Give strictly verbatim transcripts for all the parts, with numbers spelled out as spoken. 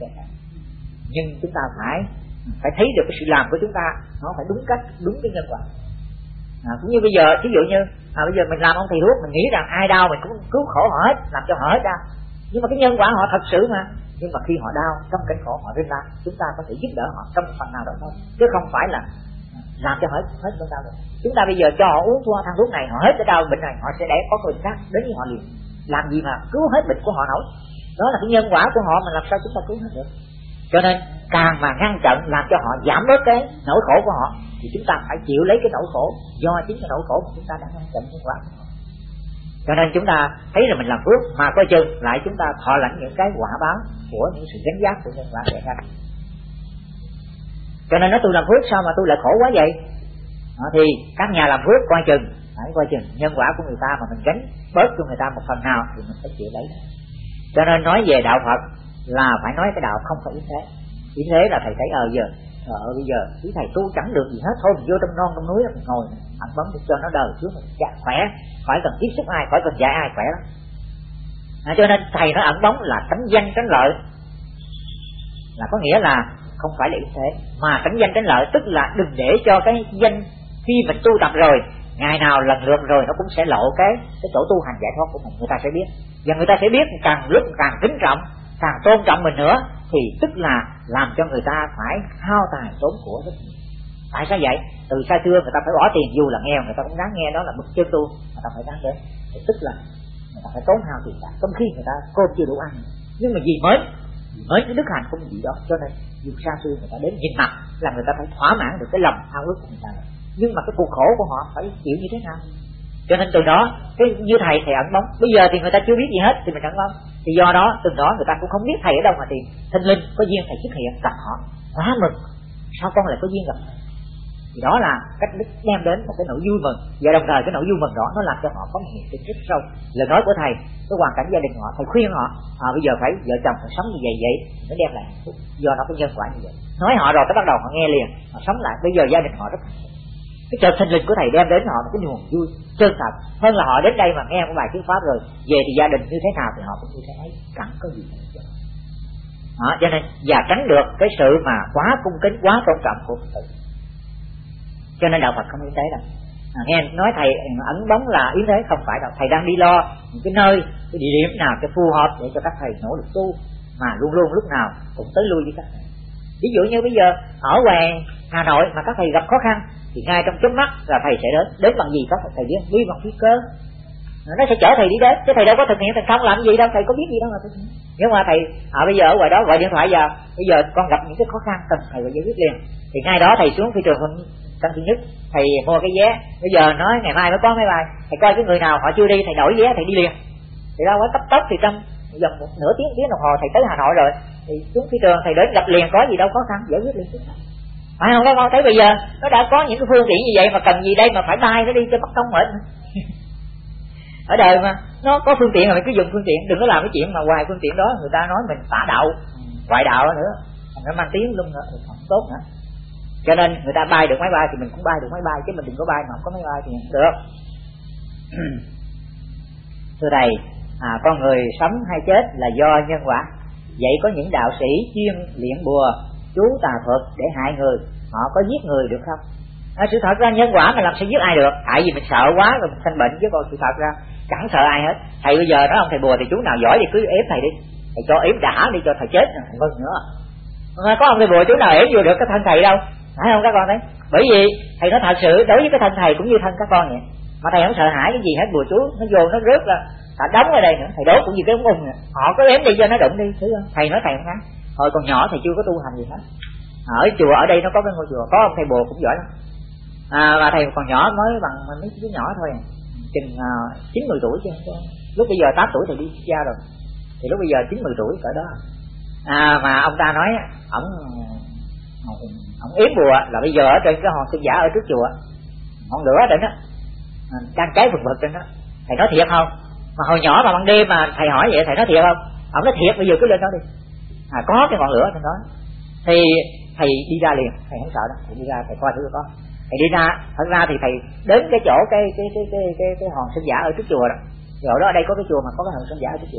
sẽ khác. Nhưng chúng ta phải phải thấy được cái sự làm của chúng ta nó phải đúng cách, đúng cái nhân quả. À, cũng như bây giờ ví dụ như à, bây giờ mình làm ông thầy thuốc, mình nghĩ rằng ai đau mình cũng cứu khổ họ hết, làm cho họ hết đau, nhưng mà cái nhân quả họ thật sự mà. Nhưng mà khi họ đau trong cảnh khổ họ rinh ra, chúng ta có thể giúp đỡ họ trong phần nào đó thôi, chứ không phải là làm cho hết hết cơn đau được. Chúng ta bây giờ cho họ uống thuốc thang thuốc này, họ hết cái đau bệnh này, họ sẽ để có bệnh khác đến với họ liền. Làm gì mà cứu hết bệnh của họ nổi? Đó là cái nhân quả của họ mà làm sao chúng ta cứu hết được. Cho nên càng mà ngăn chặn làm cho họ giảm bớt cái nỗi khổ của họ, thì chúng ta phải chịu lấy cái nỗi khổ do chính cái nỗi khổ mà chúng ta đã ngăn chặn nhân quả của họ. Cho nên chúng ta thấy là mình làm phước mà coi chừng lại chúng ta thọ lãnh những cái quả báo của những sự gánh vác của nhân quả để ra. Cho nên nói tôi làm phước sao mà tôi lại khổ quá vậy? Đó, thì các nhà làm phước coi chừng, phải coi chừng nhân quả của người ta mà mình gánh bớt cho người ta một phần nào thì mình phải chịu lấy. Cho nên nói về đạo Phật là phải nói cái đạo không phải yếm thế. Yếm thế là thầy thấy ờ giờ ờ bây giờ quý thầy tu chẳng được gì hết, thôi mình vô trong non trong núi mình ngồi ăn bấm cho nó đời trước mình dạ, khỏe, khỏi cần tiếp xúc ai, khỏi cần dạy ai, khỏe lắm. À, cho nên thầy nói ẩn bóng là tránh danh tránh lợi, là có nghĩa là không phải là yếm thế, mà tránh danh tránh lợi tức là đừng để cho cái danh khi mình tu tập rồi, ngày nào lần lượt rồi nó cũng sẽ lộ cái cái chỗ tu hành giải thoát của mình, người ta sẽ biết, và người ta sẽ biết càng lúc càng kính trọng, càng tôn trọng mình nữa, thì tức là làm cho người ta phải hao tài tốn của rất nhiều. Tại sao vậy? Từ xa xưa người ta phải bỏ tiền, dù là nghèo người ta cũng đáng nghe đó là bậc chân tu, người ta phải đáng đến, thì tức là người ta phải tốn hao tiền bạc, trong khi người ta cơm chưa đủ ăn, nhưng mà gì mới mới cái đức hạnh không gì đó, cho nên dù xa xưa người ta đến nhìn mặt là người ta phải thỏa mãn được cái lòng ao ước của người ta. Nhưng mà cái cuộc khổ của họ phải chịu như thế nào? Cho nên từ đó cái như thầy thầy ẩn bóng, bây giờ thì người ta chưa biết gì hết thì mình ẩn bóng, thì do đó từ đó người ta cũng không biết thầy ở đâu mà tìm. Thinh linh có duyên thầy xuất hiện gặp họ, quá mừng, sao con lại có duyên gặp thầy? Thì đó là cách đức đem đến một cái nỗi vui mừng, và đồng thời cái nỗi vui mừng đó nó làm cho họ có một niềm tin rất sâu. Lời nói của thầy, cái hoàn cảnh gia đình họ, thầy khuyên họ à, bây giờ phải vợ chồng phải sống như vậy vậy, nó đem lại hạnh phúc, do nó có nhân quả như vậy. Nói họ rồi cái bắt đầu họ nghe liền, họ sống lại, bây giờ gia đình họ rất hạnh phúc. Cái trời thinh linh của thầy đem đến họ một cái niềm vui chân thật, hơn là họ đến đây mà nghe một bài thuyết pháp rồi về thì gia đình như thế nào thì họ cũng như thế ấy, chẳng có gì hết. Đó, cho nên và tránh được cái sự mà quá cung kính, quá tôn trọng của Phật tử. Cho nên đạo Phật không yếm thế đâu. À, nghe nói thầy ẩn bóng là yếm thế, không phải đâu. Thầy đang đi lo những cái nơi, cái địa điểm nào cho phù hợp để cho các thầy nỗ lực tu, mà luôn luôn lúc nào cũng tới lui với các thầy. Ví dụ như bây giờ ở ngoài Hà Nội mà các thầy gặp khó khăn thì ngay trong chớp mắt là thầy sẽ đến. Đến bằng gì các thầy biết? Đi bằng phi cơ. Nó sẽ chở thầy đi đến, chứ thầy đâu có thực hiện thành công làm gì đâu, thầy có biết gì đâu mà thực hiện. Nhưng mà thầy à, bây giờ ở ngoài đó gọi điện thoại vào, bây giờ con gặp những cái khó khăn cần thầy phải giải quyết liền, thì ngay đó thầy xuống phi trường Tân Sơn Nhất, thầy mua cái vé, bây giờ nói ngày mai mới có máy bay, thầy coi cái người nào họ chưa đi, thầy đổi vé thầy đi liền. Thì ra quá tấp tốc thì trong gần một nửa tiếng tiếng đồng hồ thầy tới Hà Nội rồi, thì xuống phi trường thầy đến gặp liền, có gì đâu khó khăn, giải quyết liền. Phải không các con? Thấy bây giờ nó đã có những cái phương tiện như vậy mà cần gì đây mà phải bay nó đi cho mất công mệt. Ở đời mà nó có phương tiện rồi mình cứ dùng phương tiện, đừng có làm cái chuyện mà ngoài phương tiện đó người ta nói mình tả đạo, ngoại đạo nữa, nó mang tiếng luôn nữa thì không tốt nữa. Cho nên người ta bay được máy bay thì mình cũng bay được máy bay, chứ mình đừng có bay mà không có máy bay thì không được. Thưa thầy, à, con người sống hay chết là do nhân quả. Vậy có những đạo sĩ chuyên luyện bùa, chú tà thuật để hại người, họ có giết người được không? À, sự thật ra nhân quả mà làm sao giết ai được? Tại vì mình sợ quá rồi mình sanh bệnh, chứ còn sự thật ra chẳng sợ ai hết. Thầy bây giờ nói ông thầy bùa thì chú nào giỏi thì cứ ép thầy đi, thầy cho ép đã đi cho thầy chết thầy mừng nữa. Mà có ông thầy bùa chú nào ép vô được cái thân thầy đâu, phải không các con thấy? Bởi vì thầy nói thật sự đối với cái thân thầy cũng như thân các con vậy, mà thầy không sợ hãi cái gì hết. Bùa chú nó vô nó rớt là cả đóng ở đây nữa, thầy đốt cũng như cái ống ung này. Họ có ém đi cho nó đụng đi, thấy không? Thầy nói thầy không ngắn, hồi còn nhỏ thầy chưa có tu hành gì hết. Ở chùa ở đây nó có cái ngôi chùa có ông thầy bùa cũng giỏi lắm. À, và thầy còn nhỏ mới bằng mấy đứa nhỏ thôi, chừng chín mười tuổi chứ không. Lúc bây giờ tám tuổi thầy đi ra rồi, thì lúc bây giờ chín mười tuổi cỡ đó. À, mà ông ta nói ổng ổng yếm bùa là bây giờ ở trên cái hòn sơn giả ở trước chùa, ngọn lửa trên đó đang cháy phừng phực trên đó. Thầy nói thiệt không? Mà hồi nhỏ mà ban đêm mà thầy hỏi vậy thầy nói thiệt không? Ông nói thiệt, bây giờ cứ lên đó đi. À, có cái ngọn lửa trên đó. Thì thầy đi ra liền, thầy không sợ đó, thầy đi ra thầy coi thử có. Thầy đi ra, thật ra thì thầy đến cái chỗ cái cái cái cái cái, cái hòn sơn giả ở trước chùa đó. Rồi đó ở đây có cái chùa mà có cái hòn sơn giả ở trước chùa.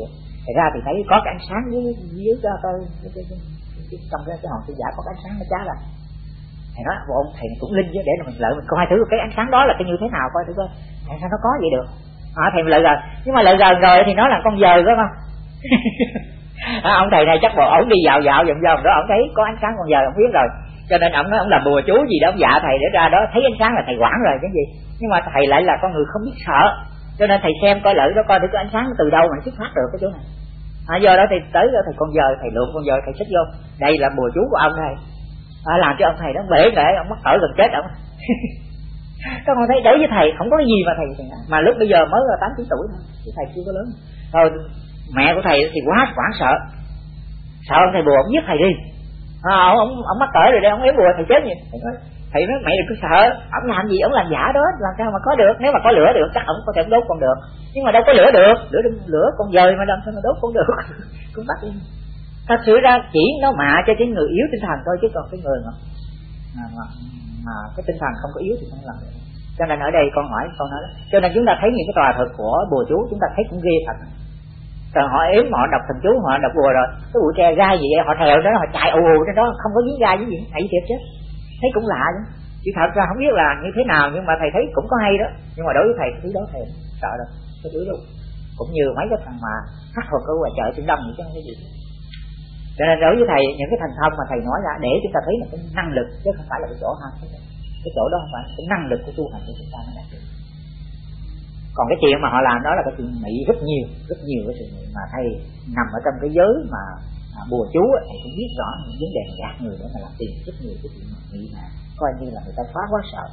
Thì ra thì thấy có cái ánh sáng dưới dưới cái, cái, cái, cái, cái trong cái, cái hòn sư giả có cái ánh sáng nó chá ra. Thầy nói bộ ông thầy cũng linh chứ, để mình lợi mình coi thử cái ánh sáng đó là cái như thế nào coi thử coi. Tại sao nó có vậy được? À, thầy mình lợi gần, nhưng mà lợi gần rồi thì nó là con dời phải không? À, ông thầy này chắc bộ ổng đi dạo dạo vòng vòng đó, ổng thấy có ánh sáng con dời, ổng biết rồi, cho nên ổng nói ổng làm bùa chú gì đó, ổng dạ thầy để ra đó thấy ánh sáng là thầy quản rồi cái gì. Nhưng mà thầy lại là con người không biết sợ, cho nên thầy xem coi lợi đó coi thử cái ánh sáng từ đâu mà xuất phát được cái chỗ này. À, do đó thì tới đó thầy con dời, thầy lượm con dời, thầy xích vô, đây là bùa chú của ông thầy. À, làm cho ông thầy đó bể bể, ông mắc cỡ gần chết ông. Các con thấy đối với thầy không có cái gì mà thầy, mà lúc bây giờ mới là tám chín tuổi thôi, chứ thầy chưa có lớn. Thôi mẹ của thầy thì quá hoảng sợ, sợ ông thầy bùa ông giết thầy đi. À, ông, ông ông mắc cỡ rồi đây, ông ém bùa thầy chết gì? Thầy nói, thầy nói mẹ đừng có sợ, ông làm gì ông làm giả đó, làm sao mà có được? Nếu mà có lửa được chắc ông có thể đốt con được, nhưng mà đâu có lửa được, lửa lửa con dời mà làm sao mà đốt con được? Con bắt đi. Thật sự ra chỉ nó mạ cho cái người yếu tinh thần thôi, chứ còn cái người mà mà, mà, mà cái tinh thần không có yếu thì không làm được. Cho nên ở đây con hỏi con nói đó. Cho nên chúng ta thấy những cái tòa thực của bùa chú chúng ta thấy cũng ghê thật. Rồi họ ếm, họ đọc thần chú, họ đọc bùa rồi cái bụi tre gai gì vậy, họ thèo đó, họ chạy ù ù trên đó, không có dính gai với gì, hay thiệt chứ. Thấy cũng lạ chứ. Chứ thật ra không biết là như thế nào, nhưng mà thầy thấy cũng có hay đó. Nhưng mà đối với thầy cái đó thầy sợ đâu, cái thứ đâu. Cũng như mấy cái thằng mà hát thuật ở ngoài chợ Trung Đông vậy chứ không có gì. Cho nên đối với thầy những cái thành thông mà thầy nói ra để chúng ta thấy là cái năng lực, chứ không phải là cái chỗ ha, cái chỗ đó không phải cái năng lực của tu hành của chúng ta nó đạt được. Còn cái chuyện mà họ làm đó là cái chuyện mỹ rất nhiều, rất nhiều cái sự mà thầy nằm ở trong cái giới mà à, bùa chú ấy, thầy cũng biết rõ những vấn đề gạt người để mà làm tiền rất nhiều cái chuyện mỹ mà coi như là người ta phá quá sợ.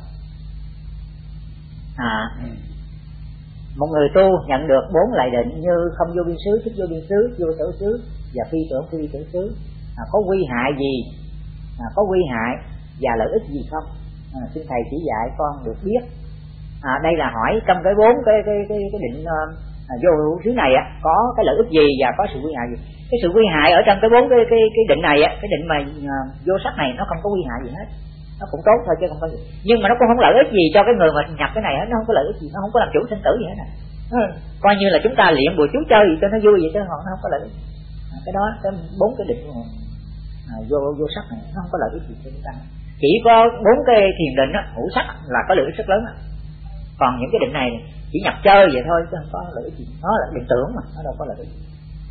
À, một người tu nhận được bốn lại định như không vô biên xứ, thích vô biên xứ, vô sở xứ và phi tưởng phi tưởng xứ, à, có quy hại gì, à, có quy hại và lợi ích gì không? À, xin thầy chỉ dạy con được biết. À, đây là hỏi trong cái bốn cái cái cái cái định uh, vô hữu xứ này á, có cái lợi ích gì và có sự quy hại gì? Cái sự quy hại ở trong cái bốn cái cái cái định này á, cái định mà uh, vô sắc này nó không có quy hại gì hết, nó cũng tốt thôi chứ không có gì. Nhưng mà nó cũng không lợi ích gì cho cái người mà nhập cái này hết, nó không có lợi ích gì, nó không có làm chủ sinh tử gì hết nè. Coi như là chúng ta luyện bùa chú chơi gì cho nó vui vậy chứ nó không có lợi ích. À, cái đó cái bốn cái định à, vô vô sắc này nó không có lợi ích gì cho chúng ta. Chỉ có bốn cái thiền định á, ngũ sắc là có lợi ích rất lớn á. Còn những cái định này chỉ nhập chơi vậy thôi chứ không có lợi ích gì, nó là định tưởng mà, nó đâu có lợi ích gì.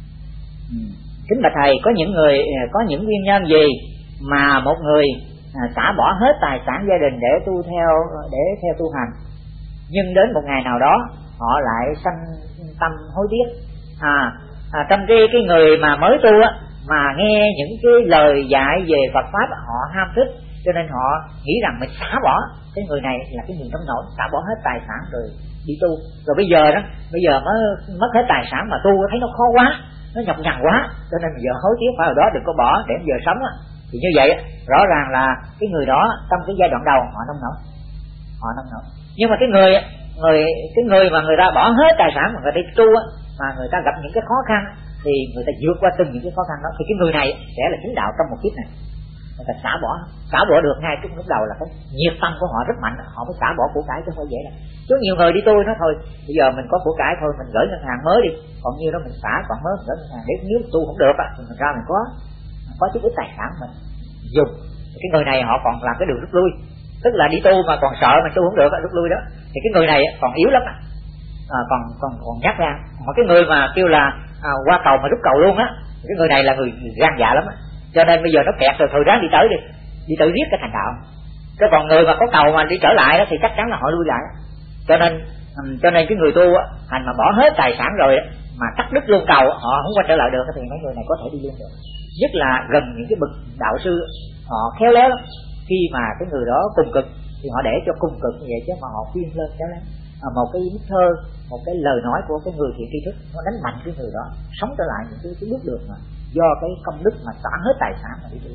Ừ. Kính bạch thầy, có những người có những nguyên nhân gì mà một người à, xả bỏ hết tài sản gia đình để tu theo để theo tu hành, nhưng đến một ngày nào đó họ lại sanh tâm hối tiếc. À, à trong cái cái người mà mới tu á, mà nghe những cái lời dạy về Phật pháp họ ham thích, cho nên họ nghĩ rằng mình xả bỏ. Cái người này là cái người nông nổi, xả bỏ hết tài sản rồi đi tu, rồi bây giờ đó bây giờ mới mất hết tài sản mà tu thấy nó khó quá, nó nhọc nhằn quá, cho nên giờ hối tiếc phải hồi đó đừng có bỏ để giờ sống á. Thì như vậy rõ ràng là cái người đó trong cái giai đoạn đầu họ nông nổi, họ nông nổi. Nhưng mà cái người người cái người mà người ta bỏ hết tài sản mà người ta đi tu á, mà người ta gặp những cái khó khăn thì người ta vượt qua từng những cái khó khăn đó, thì cái người này sẽ là chính đạo trong một kiếp này. Người ta xả bỏ, xả bỏ được ngay cái lúc đầu là cái nhiệt tâm của họ rất mạnh, họ mới xả bỏ của cải chứ không phải dễ đâu. Chứ nhiều người đi tu nó thôi, bây giờ mình có của cải thôi mình gửi ngân hàng mới đi, còn nhiêu đó mình xả còn mới mình gửi ngân hàng, để nếu tu không được á thì mình ra mình có có chút ít tài sản mình dùng. Cái người này họ còn làm cái đường rút lui, tức là đi tu mà còn sợ mình tu không được rút lui đó, thì cái người này còn yếu lắm à, còn còn còn nhắc ra. Mà cái người mà kêu là à, qua cầu mà rút cầu luôn á, cái người này là người gan dạ lắm á. Cho nên bây giờ nó kẹt rồi, thời ráng đi tới đi, đi tới riết cái thành đạo. Cái còn người mà có cầu mà đi trở lại đó thì chắc chắn là họ lui lại. Cho nên cho nên cái người tu á, hành mà bỏ hết tài sản rồi đó, mà cắt đứt luôn cầu, họ không quay trở lại được thì mấy người này có thể đi luôn được. Nhất là gần những cái bậc đạo sư họ khéo léo lắm. Khi mà cái người đó cùng cực thì họ để cho cùng cực như vậy chứ mà họ khuyên lên khéo léo. À, một cái bức thơ, một cái lời nói của cái người thiện tri thức nó đánh mạnh cái người đó sống trở lại những cái, cái bước đường mà do cái công đức mà xả hết tài sản mà đi được,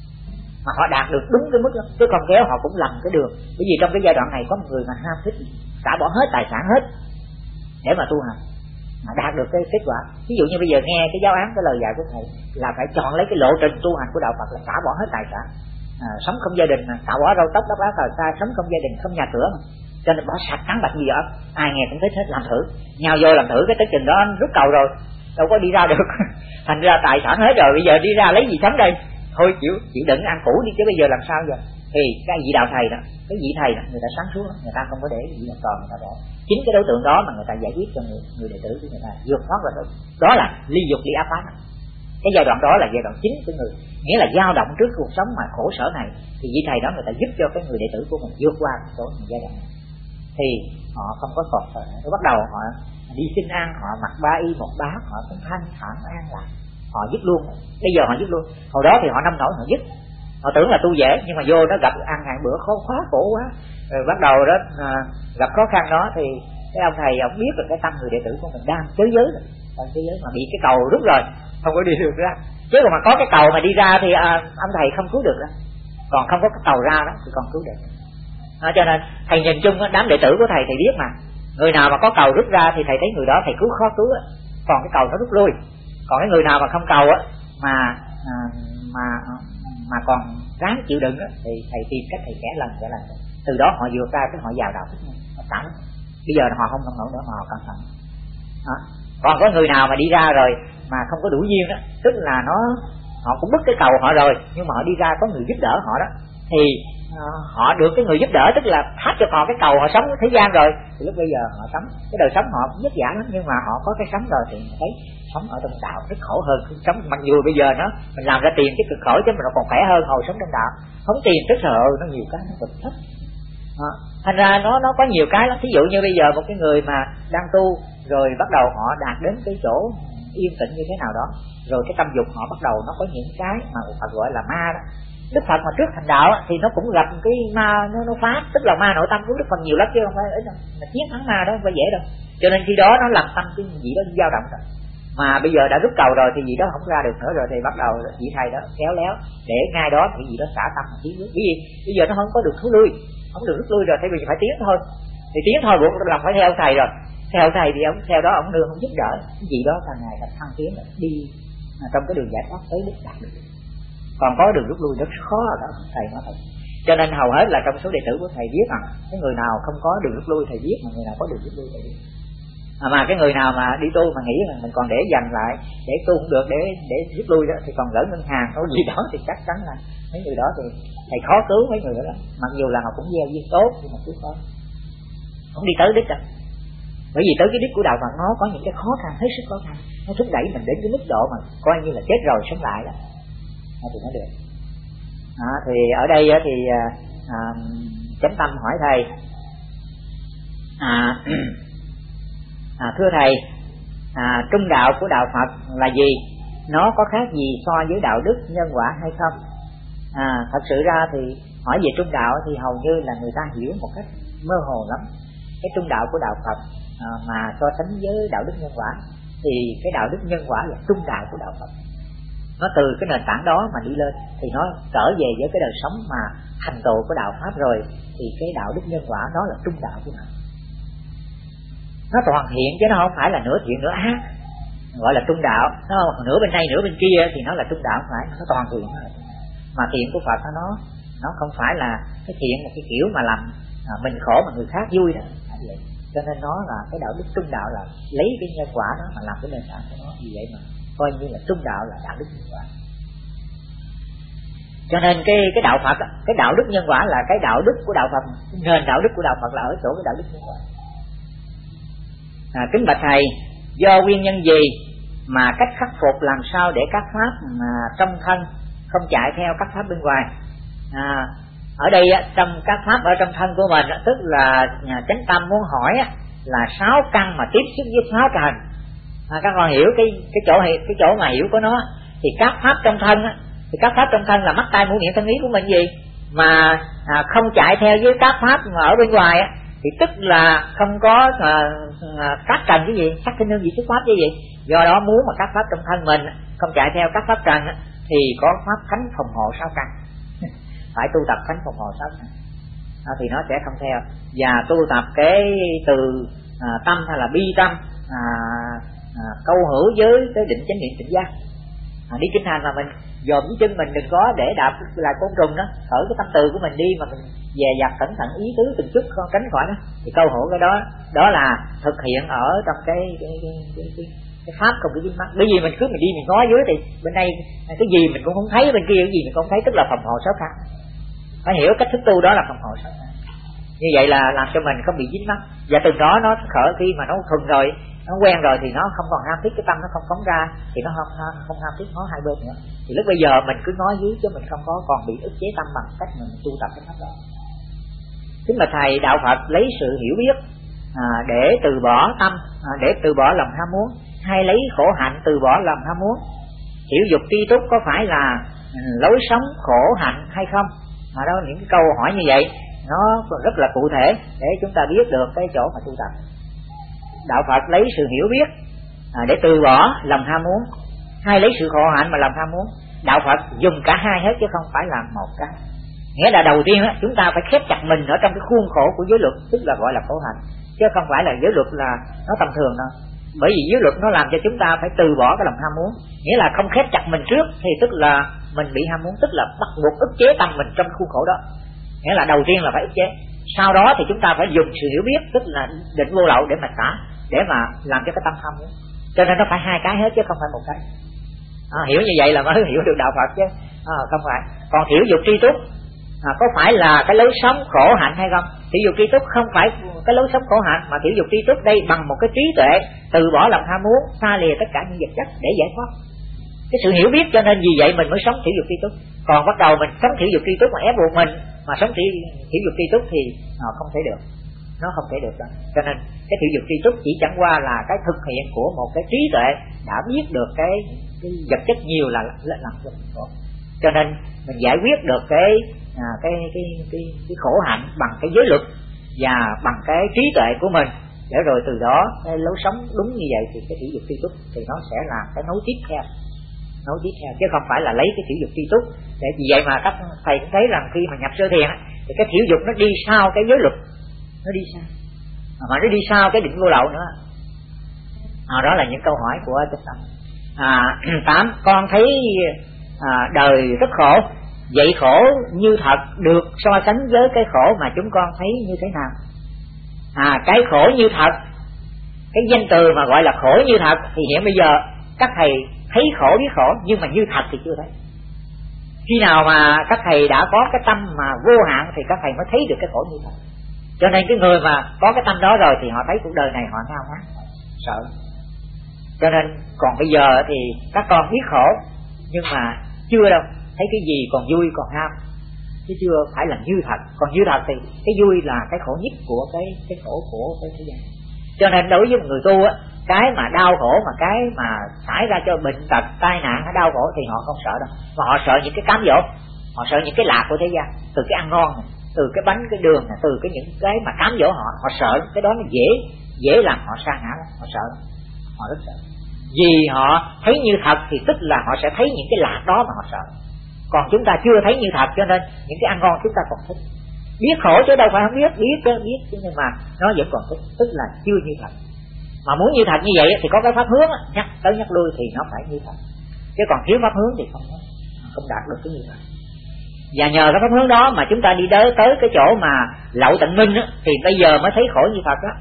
mà họ đạt được đúng cái mức đó. Chứ còn kéo họ cũng lầm cái đường, bởi vì trong cái giai đoạn này có một người mà ham thích xả bỏ hết tài sản hết để mà tu hành mà đạt được cái kết quả. Ví dụ như bây giờ nghe cái giáo án, cái lời dạy của thầy là phải chọn lấy cái lộ trình tu hành của đạo Phật là xả bỏ hết tài sản, à, sống không gia đình, xả bỏ rau tóc đắp lá cờ xa, sống không gia đình, không nhà cửa mà. Cho nên bỏ sạch trắng bạch gì đó, ai nghe cũng thích hết, làm thử, nhau vô làm thử cái tới chừng đó rút cầu rồi, đâu có đi ra được. Thành ra tài sản hết rồi, bây giờ đi ra lấy gì sống đây? Thôi chịu chịu đựng ăn củ đi chứ bây giờ làm sao giờ? Thì cái vị đạo thầy đó, cái vị thầy đó người ta sáng suốt, người ta không có để vị học trò người ta bỏ. Chính cái đối tượng đó mà người ta giải quyết cho người, người đệ tử của người ta vượt thoát ra được. Đó là ly dục ly áp pháp. Cái giai đoạn đó là giai đoạn chính của người, nghĩa là dao động trước cuộc sống mà khổ sở này, thì vị thầy đó người ta giúp cho cái người đệ tử của mình vượt qua số giai đoạn này. Thì họ không có còn sợ nữa, bắt đầu họ đi xin ăn, họ mặc ba y một bát, họ cũng thanh thản an lạc, họ dứt luôn. Bây giờ họ dứt luôn, hồi đó thì họ nông nổi họ dứt, họ tưởng là tu dễ nhưng mà vô nó gặp ăn hàng bữa khó quá khổ quá, rồi bắt đầu đó à, gặp khó khăn đó thì cái ông thầy ông biết được cái tâm người đệ tử của mình đang chới giới rồi, đang chới giới mà bị cái cầu rút rồi, không có đi được ra. Chứ còn mà có cái cầu mà đi ra thì à, ông thầy không cứu được đó, còn không có cái cầu ra đó thì còn cứu được. À, cho nên thầy nhìn chung đám đệ tử của thầy thầy biết mà, người nào mà có cầu rút ra thì thầy thấy người đó thầy cứu khó cứu á, còn cái cầu nó rút lui. Còn cái người nào mà không cầu á mà à, mà mà còn ráng chịu đựng á thì thầy tìm cách thầy kẻ lần kẻ lần, từ đó họ vượt ra cái họ vào đạo thức họ cảm. Bây giờ họ không nổi nữa mà họ cẩn thận. À, còn có người nào mà đi ra rồi mà không có đủ duyên đó, tức là nó họ cũng bứt cái cầu họ rồi nhưng mà họ đi ra có người giúp đỡ họ đó, thì à, họ được cái người giúp đỡ, tức là thắt cho họ cái cầu họ sống thế gian rồi, thì lúc bây giờ họ sống cái đời sống họ cũng vất vả lắm, nhưng mà họ có cái sống rồi thì thấy sống ở trong đạo rất khổ hơn sống, mặc dù bây giờ nó mình làm ra tiền cái cực khổ chứ mình nó còn khỏe hơn hồi sống trong đạo. Không tiền tức sợ nó nhiều cái nó cực thấp. À, thành ra nó nó có nhiều cái lắm. Thí dụ như bây giờ một cái người mà đang tu rồi bắt đầu họ đạt đến cái chỗ yên tĩnh như thế nào đó, rồi cái tâm dục họ bắt đầu nó có những cái mà Phật gọi là ma đó. Đức Phật mà trước thành đạo thì nó cũng gặp cái ma nó nó phá, tức là ma nội tâm của Đức Phật nhiều lắm chứ không phải ít đâu, mà chiến thắng ma đó không phải dễ đâu. Cho nên khi đó nó làm tâm cái gì đó dao động rồi. Mà bây giờ đã rút cầu rồi thì gì đó không ra được nữa rồi, thì bắt đầu vị thầy đó kéo léo để ngay đó thì gì đó xả tâm mà tiến bước. Bởi vì bây giờ nó không có được thối lui, không được rút lui rồi, thì bây giờ phải tiến thôi. Thì tiến thôi buộc lòng phải theo thầy rồi. Theo thầy thì ông theo đó ông nương ông giúp đỡ cái gì đó càng ngày càng thăng tiến đi trong cái đường giải thoát tới đích đạt được. Còn có đường rút lui rất khó đó thầy nói thật. Cho nên hầu hết là trong số đệ tử của thầy biết rằng cái người nào không có đường rút lui thầy biết, mà người nào có đường rút lui thầy biết. À, mà cái người nào mà đi tu mà nghĩ là mình còn để dành lại để tu cũng được, để để rút lui đó thì còn gửi ngân hàng có gì đó thì chắc chắn là mấy người đó thì thầy khó cứu mấy người đó lắm. Mặc dù là họ cũng gieo duyên tốt nhưng mà cứu khó, không đi tới đích đâu. Bởi vì tới cái đích của đạo Phật nó có những cái khó khăn, hết sức khó khăn, nó thúc đẩy mình đến cái mức độ mà coi như là chết rồi sống lại đó, thì nó được. À, thì ở đây thì à, chánh tâm hỏi thầy, à, à, thưa thầy, à, trung đạo của đạo Phật là gì? Nó có khác gì so với đạo đức nhân quả hay không? À, thật sự ra thì hỏi về trung đạo thì hầu như là người ta hiểu một cách mơ hồ lắm. Cái trung đạo của đạo Phật à, mà so sánh với đạo đức nhân quả thì cái đạo đức nhân quả là trung đạo của đạo Phật. Nó từ cái nền tảng đó mà đi lên thì nó trở về với cái đời sống mà thành tựu của đạo Pháp rồi, thì cái đạo đức nhân quả đó là trung đạo của đạo. Nó toàn thiện chứ nó không phải là nửa thiện nửa ác, gọi là trung đạo. Nó nửa bên đây nửa bên kia thì nó là trung đạo, không phải, nó toàn thiện. Mà thiện của Phật nó nó không phải là cái thiện một cái kiểu mà làm à, mình khổ mà người khác vui đó. Cho nên nó là cái đạo đức trung đạo là lấy cái nhân quả đó mà làm cái nền tảng của nó, vì vậy mà coi như là trung đạo là đạo đức nhân quả. Cho nên cái cái đạo Phật, cái đạo đức nhân quả là cái đạo đức của đạo Phật, nền đạo đức của đạo Phật là ở chỗ cái đạo đức nhân quả. À, kính bạch thầy, do nguyên nhân gì mà cách khắc phục làm sao để các pháp mà trong thân không chạy theo các pháp bên ngoài? À, ở đây trong các pháp ở trong thân của mình, tức là chánh tâm muốn hỏi là sáu căn mà tiếp xúc với sáu trần. À, các con hiểu cái cái chỗ cái chỗ mà hiểu của nó thì các pháp trong thân á, thì các pháp trong thân là mắt tai mũi miệng thân ý của mình gì mà à, không chạy theo với các pháp mà ở bên ngoài á, thì tức là không có à, à, các trần cái gì, sắc thanh hương vị xuất pháp cái gì. Do đó muốn mà các pháp trong thân mình không chạy theo các pháp trần á, thì có pháp khánh phòng hộ sáu căn. Phải tu tập khánh phòng hộ sáu căn à, thì nó sẽ không theo. Và tu tập cái từ à, tâm hay là bi tâm à, à, câu hữu với cái định chánh niệm tỉnh giác. À, đi kinh hành mà mình dòm với chân mình đừng có để đạp là côn trùng đó, khởi cái tâm từ của mình đi mà mình dè dặt cẩn thận ý tứ từng chút con tránh khỏi đó, thì câu hữu cái đó đó là thực hiện ở trong cái cái cái, cái, cái, cái pháp không có dính mắc. Bởi vì mình cứ mình đi mình ngó dưới thì bên đây cái gì mình cũng không thấy, bên kia cái gì mình cũng không thấy, tức là phòng hộ sáu căn. Phải hiểu cách thức tu đó là phòng hộ sáu căn. Như vậy là làm cho mình không bị dính mắc. Và từ đó nó khởi khi mà nó thuần rồi, nó quen rồi thì nó không còn ham thích, cái tâm nó không phóng ra thì nó không không, không ham thích ngó hai bên nữa. Thì lúc bây giờ mình cứ ngó dưới chứ mình không có còn bị ức chế tâm bằng cách mình tu tập cái pháp đó. Chính là thầy đạo Phật lấy sự hiểu biết à, để từ bỏ tâm, à, để từ bỏ lòng ham muốn, hay lấy khổ hạnh từ bỏ lòng ham muốn? Hiểu dục tri túc có phải là lối sống khổ hạnh hay không? Mà đó những cái câu hỏi như vậy nó rất là cụ thể để chúng ta biết được cái chỗ mà tu tập. Đạo Phật lấy sự hiểu biết à, để từ bỏ lòng ham muốn, hay lấy sự khổ hạnh mà lòng ham muốn? Đạo Phật dùng cả hai hết chứ không phải là một cái. Nghĩa là đầu tiên á, chúng ta phải khép chặt mình ở trong cái khuôn khổ của giới luật, tức là gọi là khổ hạnh, chứ không phải là giới luật là nó tầm thường đâu. Bởi vì giới luật nó làm cho chúng ta phải từ bỏ cái lòng ham muốn. Nghĩa là không khép chặt mình trước thì tức là mình bị ham muốn, tức là bắt buộc ức chế tâm mình trong khuôn khổ đó. Nghĩa là đầu tiên là phải ức chế, sau đó thì chúng ta phải dùng sự hiểu biết, tức là định vô lậu để mà xả, để mà làm cho cái tâm ham muốn. Cho nên nó phải hai cái hết chứ không phải một cái. À, hiểu như vậy là mới hiểu được đạo Phật chứ à, không phải. Còn thiểu dục tri túc à, có phải là cái lối sống khổ hạnh hay không? Thiểu dục tri túc không phải cái lối sống khổ hạnh, mà thiểu dục tri túc đây bằng một cái trí tuệ từ bỏ lòng ham muốn, xa lìa tất cả những vật chất để giải thoát. Cái sự hiểu biết, cho nên vì vậy mình mới sống thiểu dục tri túc. Còn bắt đầu mình sống thiểu dục tri túc mà ép buộc mình mà sống thiểu thiểu dục tri túc thì à, không thể được, nó không thể được đâu. Cho nên cái thiểu dục tri túc chỉ chẳng qua là cái thực hiện của một cái trí tuệ đã biết được cái, cái vật chất nhiều là làm cho mình khổ. Cho nên mình giải quyết được cái à, cái, cái cái cái khổ hạnh bằng cái giới luật và bằng cái trí tuệ của mình, để rồi từ đó cái lối sống đúng như vậy thì cái thiểu dục tri túc thì nó sẽ là cái nối tiếp theo, nối tiếp theo chứ không phải là lấy cái thiểu dục tri túc. Để vì vậy mà các thầy cũng thấy rằng khi mà nhập sơ thiền thì cái thiểu dục nó đi sau cái giới luật, nó đi sau mà nó đi sau cái định vô lậu nữa. À, đó là những câu hỏi của chúng ta. À, tám, con thấy à, đời rất khổ, vậy khổ như thật được so sánh với cái khổ mà chúng con thấy như thế nào? À, cái khổ như thật, cái danh từ mà gọi là khổ như thật thì hiện bây giờ các thầy thấy khổ biết khổ, nhưng mà như thật thì chưa thấy. Khi nào mà các thầy đã có cái tâm mà vô hạn thì các thầy mới thấy được cái khổ như thật. Cho nên cái người mà có cái tâm đó rồi thì họ thấy cuộc đời này họ ngao ngán, sợ. Cho nên còn bây giờ thì các con biết khổ, nhưng mà chưa đâu, thấy cái gì còn vui còn ham, chứ chưa phải là như thật. Còn như thật thì cái vui là cái khổ nhất của cái cái khổ của cái thế gian. Cho nên đối với một người tu á, cái mà đau khổ mà cái mà xảy ra cho bệnh tật, tai nạn hay đau khổ thì họ không sợ đâu, mà họ sợ những cái cám dỗ, họ sợ những cái lạc của thế gian, từ cái ăn ngon này, từ cái bánh cái đường này, từ cái những cái mà cám dỗ họ, họ sợ cái đó nó dễ dễ làm họ sa ngã, họ sợ, họ rất sợ. Vì họ thấy như thật thì tức là họ sẽ thấy những cái lạc đó mà họ sợ. Còn chúng ta chưa thấy như thật cho nên những cái ăn ngon chúng ta còn thích. Biết khổ chứ đâu phải không biết, biết chứ biết chứ, nhưng mà nó vẫn còn thích, tức là chưa như thật. Mà muốn như thật như vậy thì có cái pháp hướng nhắc tới nhắc lui thì nó phải như thật, chứ còn thiếu pháp hướng thì không không đạt được cái như thật. Và nhờ cái pháp hướng đó mà chúng ta đi tới tới cái chỗ mà lậu tận minh á, thì bây giờ mới thấy khổ như thật đó.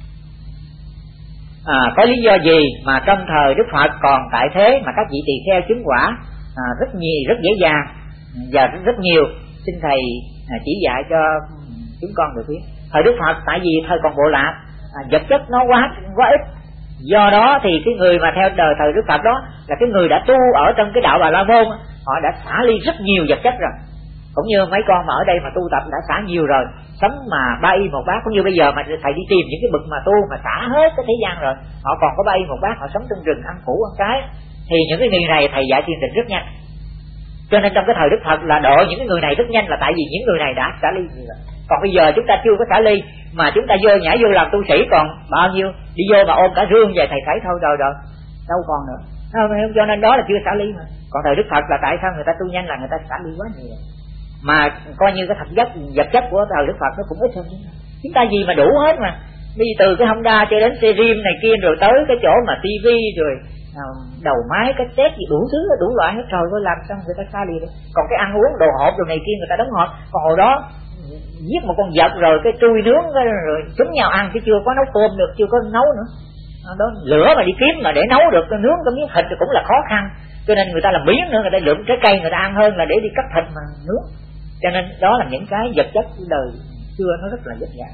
À, có lý do gì mà trong thời Đức Phật còn tại thế mà các vị tỳ kheo chứng quả à, rất nhiều, rất dễ dàng và rất, rất nhiều? Xin thầy à, chỉ dạy cho chúng con được biết. Thời Đức Phật tại vì thời còn bộ lạc, à, vật chất nó quá quá ít, do đó thì cái người mà theo đời thời Đức Phật đó là cái người đã tu ở trong cái đạo Bà La Môn, họ đã xả ly rất nhiều vật chất rồi. Cũng như mấy con mà ở đây mà tu tập đã xả nhiều rồi, sống mà ba y một bát. Cũng như bây giờ mà thầy đi tìm những cái bậc mà tu mà xả hết cái thế gian rồi, họ còn có ba y một bát, họ sống trong rừng ăn củ ăn trái, thì những cái người này thầy dạy thiền định rất nhanh. Cho nên trong cái thời Đức Phật là độ những cái người này rất nhanh, là tại vì những người này đã xả ly nhiều rồi. Còn bây giờ chúng ta chưa có xả ly mà chúng ta vô nhảy vô làm tu sĩ còn bao nhiêu, đi vô mà ôm cả rương về thầy thấy thôi rồi rồi đâu còn nữa. Cho nên đó là chưa xả ly mà. Còn thời Đức Phật là tại sao người ta tu nhanh là người ta xả ly quá nhiều rồi. Mà coi như cái thật chất vật chất của thời Đức Phật nó cũng ít hơn chúng ta. Chúng ta gì mà đủ hết mà. Đi từ cái Honda cho đến xe rim này kia, rồi tới cái chỗ mà tivi rồi đầu máy cái tét gì đủ thứ đủ loại hết. Trời ơi, làm sao người ta xa lìa được. Còn cái ăn uống đồ hộp đồ này kia người ta đóng hộp. Còn hồi đó giết một con vật rồi cái trui nướng rồi chúng nhau ăn, chứ chưa có nấu cơm được, chưa có nấu nữa. đó, lửa mà đi kiếm mà để nấu được cái nướng cái miếng thịt thì cũng là khó khăn, cho nên người ta làm miếng nữa, người ta lượm trái cây người ta ăn hơn là để đi cắt thịt mà nướng. Cho nên đó là những cái vật chất của đời xưa nó rất là vất vả.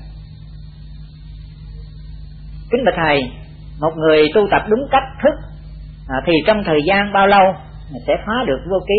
Kính bạch thầy, một người tu tập đúng cách thức à, thì trong thời gian bao lâu sẽ phá được vô ký,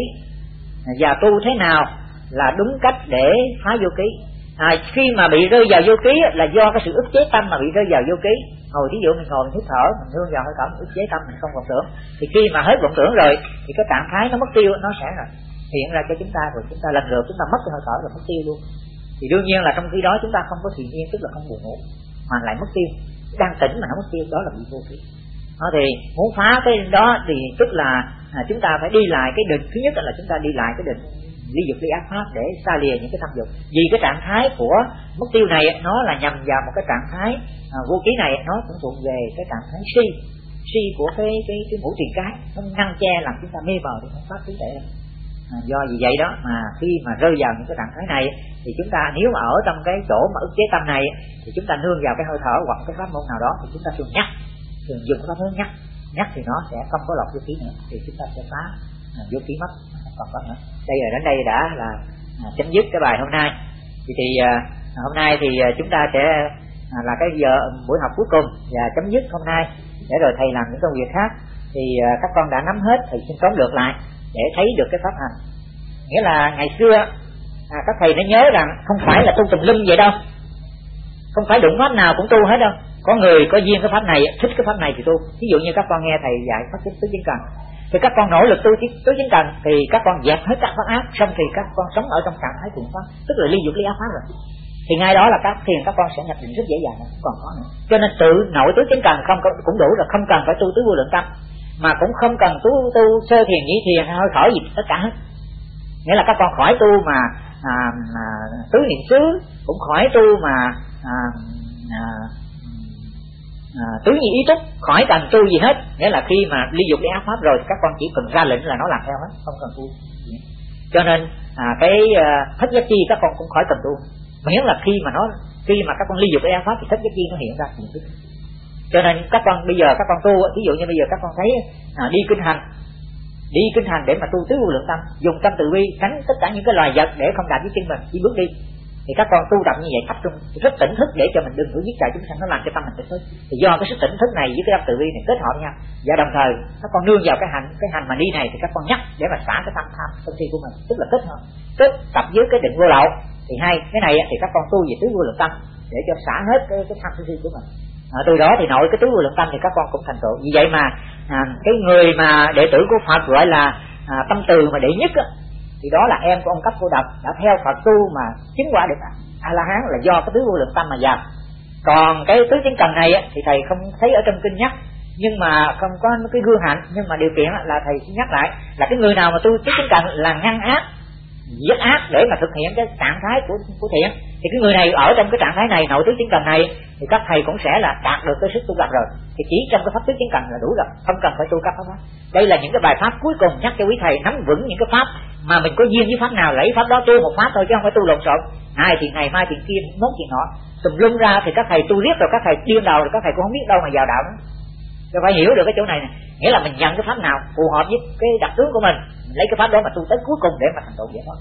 à, và tu thế nào là đúng cách để phá vô ký? À, khi mà bị rơi vào vô ký là do cái sự ức chế tâm mà bị rơi vào vô ký. Hồi ví dụ mình ngồi mình hít thở, mình nương vào hơi thở, mình ức chế tâm, mình không vọng tưởng, thì khi mà hết vọng tưởng rồi thì cái trạng thái nó mất tiêu, nó sẽ là hiện ra cho chúng ta, rồi chúng ta lần lượt chúng ta mất cái hơi thở rồi mất tiêu luôn. Thì đương nhiên là trong khi đó chúng ta không có thiền nhiên, tức là không buồn ngủ mà lại mất tiêu, đang tỉnh mà nó mất tiêu, đó là bị vô ký. Đó, thì muốn phá cái đó thì tức là à, chúng ta phải đi lại cái định. Thứ nhất là chúng ta đi lại cái định ly dục ly ác pháp để xa lìa những cái tham dục. Vì cái trạng thái của mất tiêu này nó là nhằm vào một cái trạng thái à, vô ký này, nó cũng thuộc về cái trạng thái si si của cái cái cái ngũ triền cái, nó ngăn che làm chúng ta mê mờ để không phát trí tuệ. À, do vì vậy đó mà khi mà rơi vào những cái trạng thái này thì chúng ta nếu mà ở trong cái chỗ mà ức chế tâm này thì chúng ta nương vào cái hơi thở hoặc cái pháp môn nào đó thì chúng ta thường nhắc, thường dùng cái pháp môn nhắc nhắc thì nó sẽ không có lọc vô ký nữa, thì chúng ta sẽ phá à, vô ký mất, còn có nữa. Đây là đến đây đã là à, chấm dứt cái bài hôm nay. Thì, thì à, hôm nay thì à, chúng ta sẽ à, là cái giờ buổi học cuối cùng và chấm dứt hôm nay, để rồi thầy làm những công việc khác. Thì à, các con đã nắm hết, thầy xin tóm lược lại để thấy được cái pháp hành. Nghĩa là ngày xưa à, các thầy đã nhớ rằng không phải là tu tùm lum vậy đâu, không phải đụng pháp nào cũng tu hết đâu. Có người có duyên cái pháp này, thích cái pháp này thì tu. Ví dụ như các con nghe thầy dạy pháp tứ chính cần, thì các con nỗ lực tu tứ chính cần thì các con dẹp hết các pháp ác, xong thì các con sống ở trong trạng thái thiện pháp, tức là ly dục ly ác pháp rồi. Thì ngay đó là các thiền các con sẽ nhập định rất dễ dàng, không còn có nữa. Cho nên tự nội tứ chính cần không cũng đủ rồi, không cần phải tu tứ vô lượng tâm, mà cũng không cần tu tu sơ thiền, nhị thiền hay hơi thở gì tất cả hết. Nghĩa là các con khỏi tu mà à, à, tứ niệm xứ, cũng khỏi tu mà à, à, à, tứ nhị ý túc, khỏi cần tu gì hết. Nghĩa là khi mà ly dục ly ác pháp rồi các con chỉ cần ra lệnh là nó làm theo hết, không cần tu. Cho nên à, cái à, thất giác chi các con cũng khỏi cần tu, miễn là khi mà nó khi mà các con ly dục ly ác pháp thì thất giác chi nó hiện ra. Cho nên các con bây giờ các con tu, ví dụ như bây giờ các con thấy à, đi kinh hành, đi kinh hành để mà tu tứ vô lượng tâm, dùng tâm từ bi tránh tất cả những cái loài vật để không đạp với chân mình, chỉ bước đi. Thì các con tu tập như vậy tập trung rất tỉnh thức để cho mình đừng có giết hại chúng sanh, nó làm cho tâm mình tỉnh thức. Thì do cái sức tỉnh thức này với cái tâm từ bi này kết hợp nhau, và đồng thời các con nương vào cái hành cái hành mà đi này thì các con nhắc để mà xả cái tâm tham sân si của mình, tức là kết hợp kết tập với cái định vô lậu. Thì hai cái này thì các con tu về tứ vô lượng tâm để cho xả hết cái cái tham sân si của mình. À, từ đó thì nội cái tứ vô lượng tâm thì các con cũng thành tựu. Vì vậy mà à, cái người mà đệ tử của Phật gọi là à, tâm từ mà đệ nhất á, thì đó là em của ông Cấp Cô Độc đã theo Phật tu mà chứng quả được A La Hán là do cái tứ vô lượng tâm mà vào. Còn cái tứ chính cần này á, thì thầy không thấy ở trong kinh nhắc, nhưng mà không có cái gương hạnh, nhưng mà điều kiện là thầy xin nhắc lại là cái người nào mà tu tứ chính cần là ngăn ác, giết ác để mà thực hiện cái trạng thái của của thiện, thì cái người này ở trong cái trạng thái này, nội tứ chính cần này, thì các thầy cũng sẽ là đạt được cái sức tu tập rồi. Thì chỉ trong cái pháp tứ chính cần là đủ rồi, không cần phải tu các pháp khác. Đây là những cái bài pháp cuối cùng nhắc cho quý thầy nắm vững những cái pháp mà mình có duyên với pháp nào lấy pháp đó tu một pháp thôi, chứ không phải tu lộn xộn. Này thì ngày mai chuyện kia, mốt chuyện nọ tùm lum ra, thì các thầy tu riết rồi các thầy điên đầu rồi các thầy cũng không biết đâu mà vào đạo nữa. Cho phải hiểu được cái chỗ này này, nghĩa là mình nhận cái pháp nào phù hợp với cái đặc tướng của mình, mình lấy cái pháp đó mà tu tới cuối cùng để mà thành tựu vậy đó.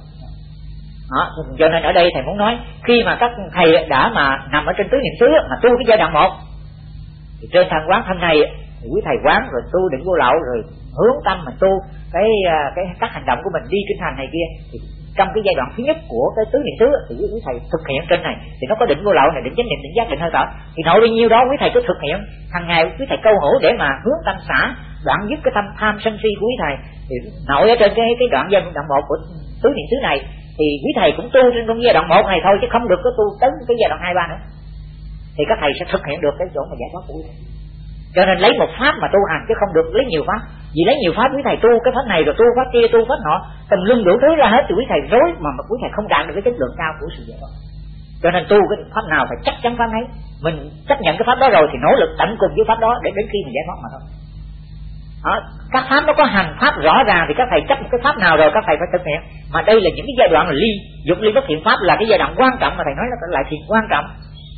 Đó, cho nên ở đây thầy muốn nói khi mà các thầy đã mà nằm ở trên tứ niệm xứ mà tu cái giai đoạn một thì trên thằng quán thân này thì quý thầy quán rồi tu định vô lậu rồi hướng tâm mình tu cái cái các hành động của mình đi kinh hành này kia, thì trong cái giai đoạn thứ nhất của cái tứ niệm xứ thì quý thầy thực hiện trên này thì nó có định vô lậu này, định chánh niệm, định giác, định hơi thở, thì nội bao nhiêu đó quý thầy cứ thực hiện hàng ngày, quý thầy câu hữu để mà hướng tâm xả đoạn dứt cái tâm tham sân si của quý thầy. Thì nội ở trên cái cái đoạn giai đoạn một của tứ niệm xứ này thì quý thầy cũng tu trên trong giai đoạn một này thôi, chứ không được có tu tới cái giai đoạn hai ba nữa, thì các thầy sẽ thực hiện được cái chỗ mà giải thoát của quý thầy. Cho nên lấy một pháp mà tu hành chứ không được lấy nhiều pháp. Vì lấy nhiều pháp quý thầy tu cái pháp này rồi tu pháp kia, tu pháp nọ, tùm lum đủ thứ ra hết thì quý thầy rối mà, mà quý thầy không đạt được cái chất lượng cao của sự giải thoát. Cho nên tu cái pháp nào phải chắc chắn pháp ấy, mình chấp nhận cái pháp đó rồi thì nỗ lực tận cùng với pháp đó để đến khi mình giải thoát mà thôi. Đó, các pháp nó có hành pháp rõ ràng thì các thầy chấp một cái pháp nào rồi các thầy phải thực hiện. Mà đây là những cái giai đoạn là ly dục ly bất thiện pháp, là cái giai đoạn quan trọng mà thầy nói là lại thiện quan trọng.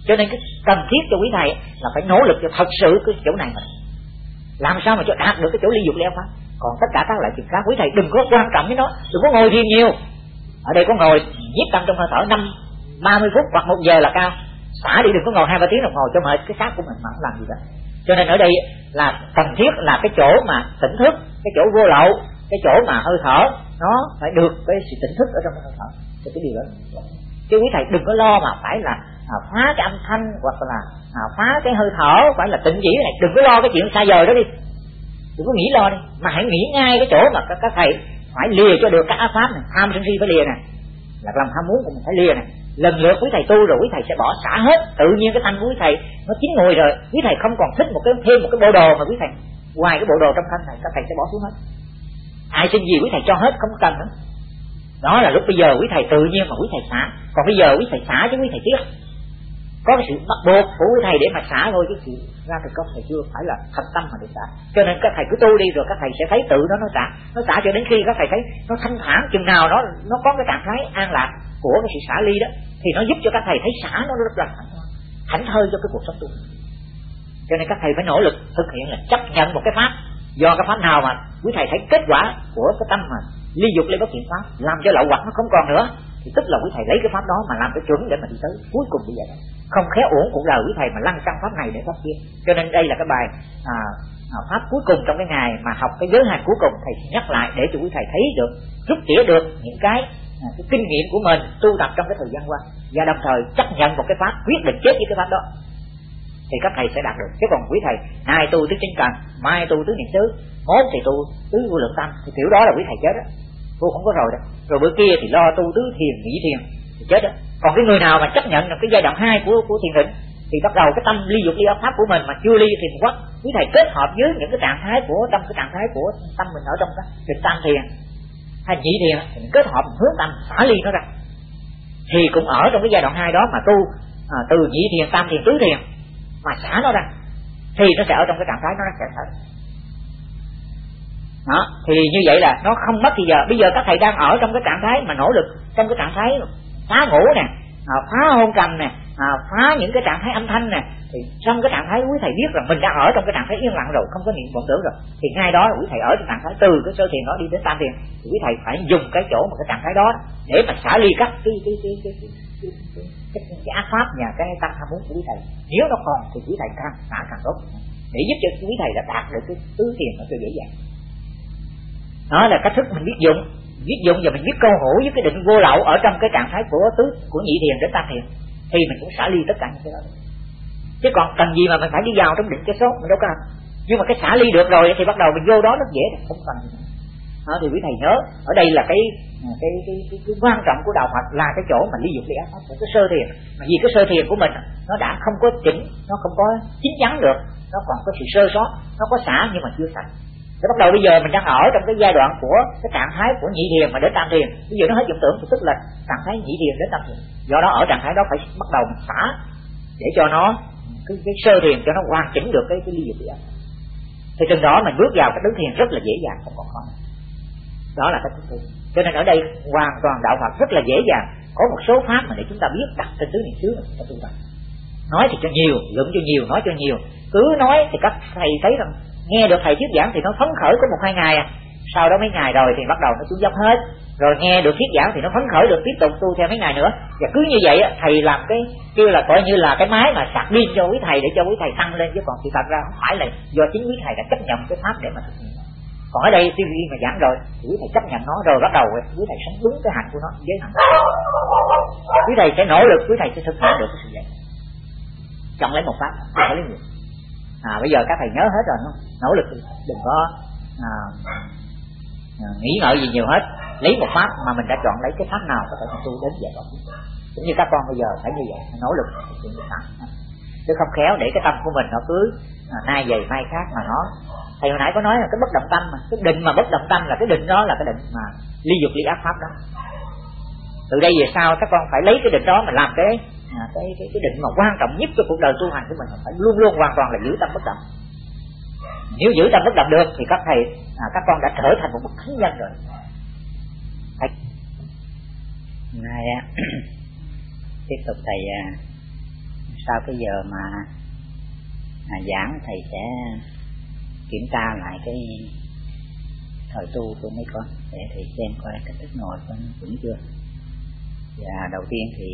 Cho nên cái cần thiết cho quý thầy là phải nỗ lực cho thật sự cái chỗ này mình làm sao mà cho đạt được cái chỗ ly dục ly ác pháp. Còn tất cả các loại chuyện khác quý thầy đừng có quan trọng với nó, đừng có ngồi thiền nhiều. Ở đây có ngồi nhiếp tâm trong hơi thở năm ba mươi phút hoặc một giờ là cao, xả đi, đừng có ngồi hai ba tiếng đồng hồ cho mệt cái xác của mình mà không làm gì cả. Cho nên ở đây là cần thiết là cái chỗ mà tỉnh thức, cái chỗ vô lậu, cái chỗ mà hơi thở nó phải được cái sự tỉnh thức ở trong hơi thở, thì cái điều đó. Chứ quý thầy đừng có lo mà phải là à, phá cái âm thanh hoặc là à, phá cái hơi thở, phải là tịnh chỉ này, đừng có lo cái chuyện xa vời đó đi, đừng có nghĩ lo đi, mà hãy nghĩ ngay cái chỗ mà các, các thầy phải lìa cho được các ác pháp này, tham sân si phải lìa này, là lòng ham muốn của mình phải lìa này. Lần lượt quý thầy tu rồi quý thầy sẽ bỏ xả hết, tự nhiên cái tâm của quý thầy nó chín mùi rồi, quý thầy không còn thích một cái thêm một cái bộ đồ mà quý thầy ngoài cái bộ đồ trong thân này, các thầy sẽ bỏ xuống hết. Ai xin gì quý thầy cho hết, không có cần nữa. Đó là lúc bây giờ quý thầy tự nhiên mà quý thầy xả. Còn bây giờ quý thầy xả chứ quý thầy tiếc, có cái sự bắt buộc của quý thầy để mà xả thôi, chứ sự ra từ các thầy chưa phải là thật tâm mà để xả. Cho nên các thầy cứ tu đi rồi các thầy sẽ thấy tự nó nó xả, nó xả cho đến khi các thầy thấy nó thanh thản, chừng nào nó nó có cái trạng thái an lạc của cái sự xả ly đó, thì nó giúp cho các thầy thấy xả nó rất là thảnh thơi cho cái cuộc sống tu. Cho nên các thầy phải nỗ lực thực hiện là chấp nhận một cái pháp, do cái pháp nào mà quý thầy thấy kết quả của cái tâm mà ly dục ly bất thiện pháp làm cho lậu hoặc nó không còn nữa, thì tức là quý thầy lấy cái pháp đó mà làm cái chuẩn để mà đi tới cuối cùng như vậy đó. Không khéo uổng cuộc đời quý thầy mà lăn sang pháp này để pháp kia. Cho nên đây là cái bài à, à, pháp cuối cùng trong cái ngày mà học cái giới hạn cuối cùng, thầy nhắc lại để cho quý thầy thấy được, rút tỉa được những cái, à, cái kinh nghiệm của mình tu tập trong cái thời gian qua, và đồng thời chấp nhận một cái pháp, quyết định chết với cái pháp đó, thì các thầy sẽ đạt được. Chứ còn quý thầy nay tu tứ chính cần, mai tu tứ niệm xứ, mốt thì tu tứ vô lượng tâm, thì kiểu đó là quý thầy chết đó, tu không có rồi đó. Rồi bữa kia thì lo tu tứ thiền, nghĩ thiền thì chết đó. Còn cái người nào mà chấp nhận được cái giai đoạn hai của của thiền định thì bắt đầu cái tâm ly dục ly ác pháp của mình mà chưa ly thiền quắc, quý thầy kết hợp với những cái trạng thái của trong cái trạng thái của tâm mình ở trong cái định tam thiền hay nhị thiền, mình kết hợp mình hướng tâm xả ly nó ra, thì cũng ở trong cái giai đoạn hai đó mà tu à, từ nhị thiền, tam thiền, tứ thiền mà xả nó ra, thì nó sẽ ở trong cái trạng thái nó sẽ thở. Đó, thì như vậy là nó không mất thì giờ. Bây giờ các thầy đang ở trong cái trạng thái mà nỗ lực trong cái trạng thái phá ngủ nè, à, phá hôn trầm nè, à, phá những cái trạng thái âm thanh nè, thì trong cái trạng thái quý thầy biết rằng mình đang ở trong cái trạng thái yên lặng rồi, không có niệm vọng tưởng rồi, thì ngay đó quý thầy ở trong trạng thái từ cái sơ thiền đó đi đến tam thiền, thì quý thầy phải dùng cái chỗ một cái trạng thái đó để mà xả ly các cái cái cái cái, cái, cái, cái, cái, cái ác pháp và cái tâm tham muốn của quý thầy. Nếu nó còn thì quý thầy càng xả càng tốt, để giúp cho quý thầy đã đạt được cái tứ thiền nó cho dễ dàng. Đó là cách thức mình biết dụng, biết dụng và mình biết câu hữu với cái định vô lậu ở trong cái trạng thái của tứ, của nhị thiền đến tam thiền, thì mình cũng xả ly tất cả những cái đó. Chứ còn cần gì mà mình phải đi vào trong định cái số, mình đâu có cần. Nhưng mà cái xả ly được rồi thì bắt đầu mình vô đó rất dễ, không cần gì nữa. Đó, thì quý thầy nhớ ở đây là cái cái cái, cái, cái quan trọng của đạo Phật là cái chỗ mà ly dục ly ác pháp của cái sơ thiền. Mà vì cái sơ thiền của mình nó đã không có chỉnh, nó không có chín chắn được, nó còn có sự sơ sót, nó có xả nhưng mà chưa sạch. Thì bắt đầu bây giờ mình đang ở trong cái giai đoạn của cái trạng thái của nhị thiền mà đến tam thiền. Bây giờ nó hết vọng tưởng thì tức là trạng thái nhị thiền đến tam thiền. Do đó ở trạng thái đó phải bắt đầu mình xả để cho nó cái, cái sơ thiền cho nó hoàn chỉnh được cái cái ly dục ly ác. Thì chừng đó mình bước vào cái tứ thiền rất là dễ dàng, không còn khó nữa. Đó là cái thứ tư. Cho nên ở đây hoàn toàn đạo Phật rất là dễ dàng, có một số pháp mà để chúng ta biết đặt trên tứ niệm xứ mà chúng ta tu tập. Nói thì cho nhiều, luận cho nhiều, nói cho nhiều. Cứ nói thì các thầy thấy rằng nghe được thầy thuyết giảng thì nó phấn khởi có một hai ngày à. Sau đó mấy ngày rồi thì bắt đầu nó xuống dốc hết. Rồi nghe được thuyết giảng thì nó phấn khởi được tiếp tục tu theo mấy ngày nữa. Và cứ như vậy thầy làm cái kêu là coi như là cái máy mà sạc pin cho quý thầy để cho quý thầy tăng lên, chứ còn thì thật ra không phải là do chính quý thầy đã chấp nhận cái pháp để mà thực hiện. Còn ở đây ti vi mà giảng rồi thì quý thầy chấp nhận nó rồi bắt đầu quý thầy sống đúng cái hạnh của nó, giới hạnh. Quý thầy sẽ nỗ lực, quý thầy sẽ thực hiện được cái sự vậy. Chọn lấy một pháp, không có lấy nhiều. À, bây giờ các thầy nhớ hết rồi không? Nỗ lực đừng có à, à, nghĩ ngợi gì nhiều hết. Lấy một pháp mà mình đã chọn lấy cái pháp nào có thể tu đến vậy đó. Cũng như các con bây giờ phải như vậy, nỗ lực thực hiện được pháp. Chứ không khéo để cái tâm của mình nó cứ à, nay vậy mai khác mà nó. Thầy hồi nãy có nói là cái bất động tâm mà, cái định mà bất động tâm là cái định đó là cái định mà ly dục ly ác pháp đó. Từ đây về sau các con phải lấy cái định đó mà làm cái À, cái, cái cái định mà quan trọng nhất cho cuộc đời tu hành của mình phải luôn luôn hoàn toàn là giữ tâm bất động. Nếu giữ tâm bất động được thì các thầy à, các con đã trở thành một bậc thánh nhân rồi. Thầy nay tiếp tục thầy sau cái giờ mà à, giảng thầy sẽ kiểm tra lại cái thời tu của mấy con để thầy xem coi cách thức ngồi con vững chưa. Và đầu tiên thì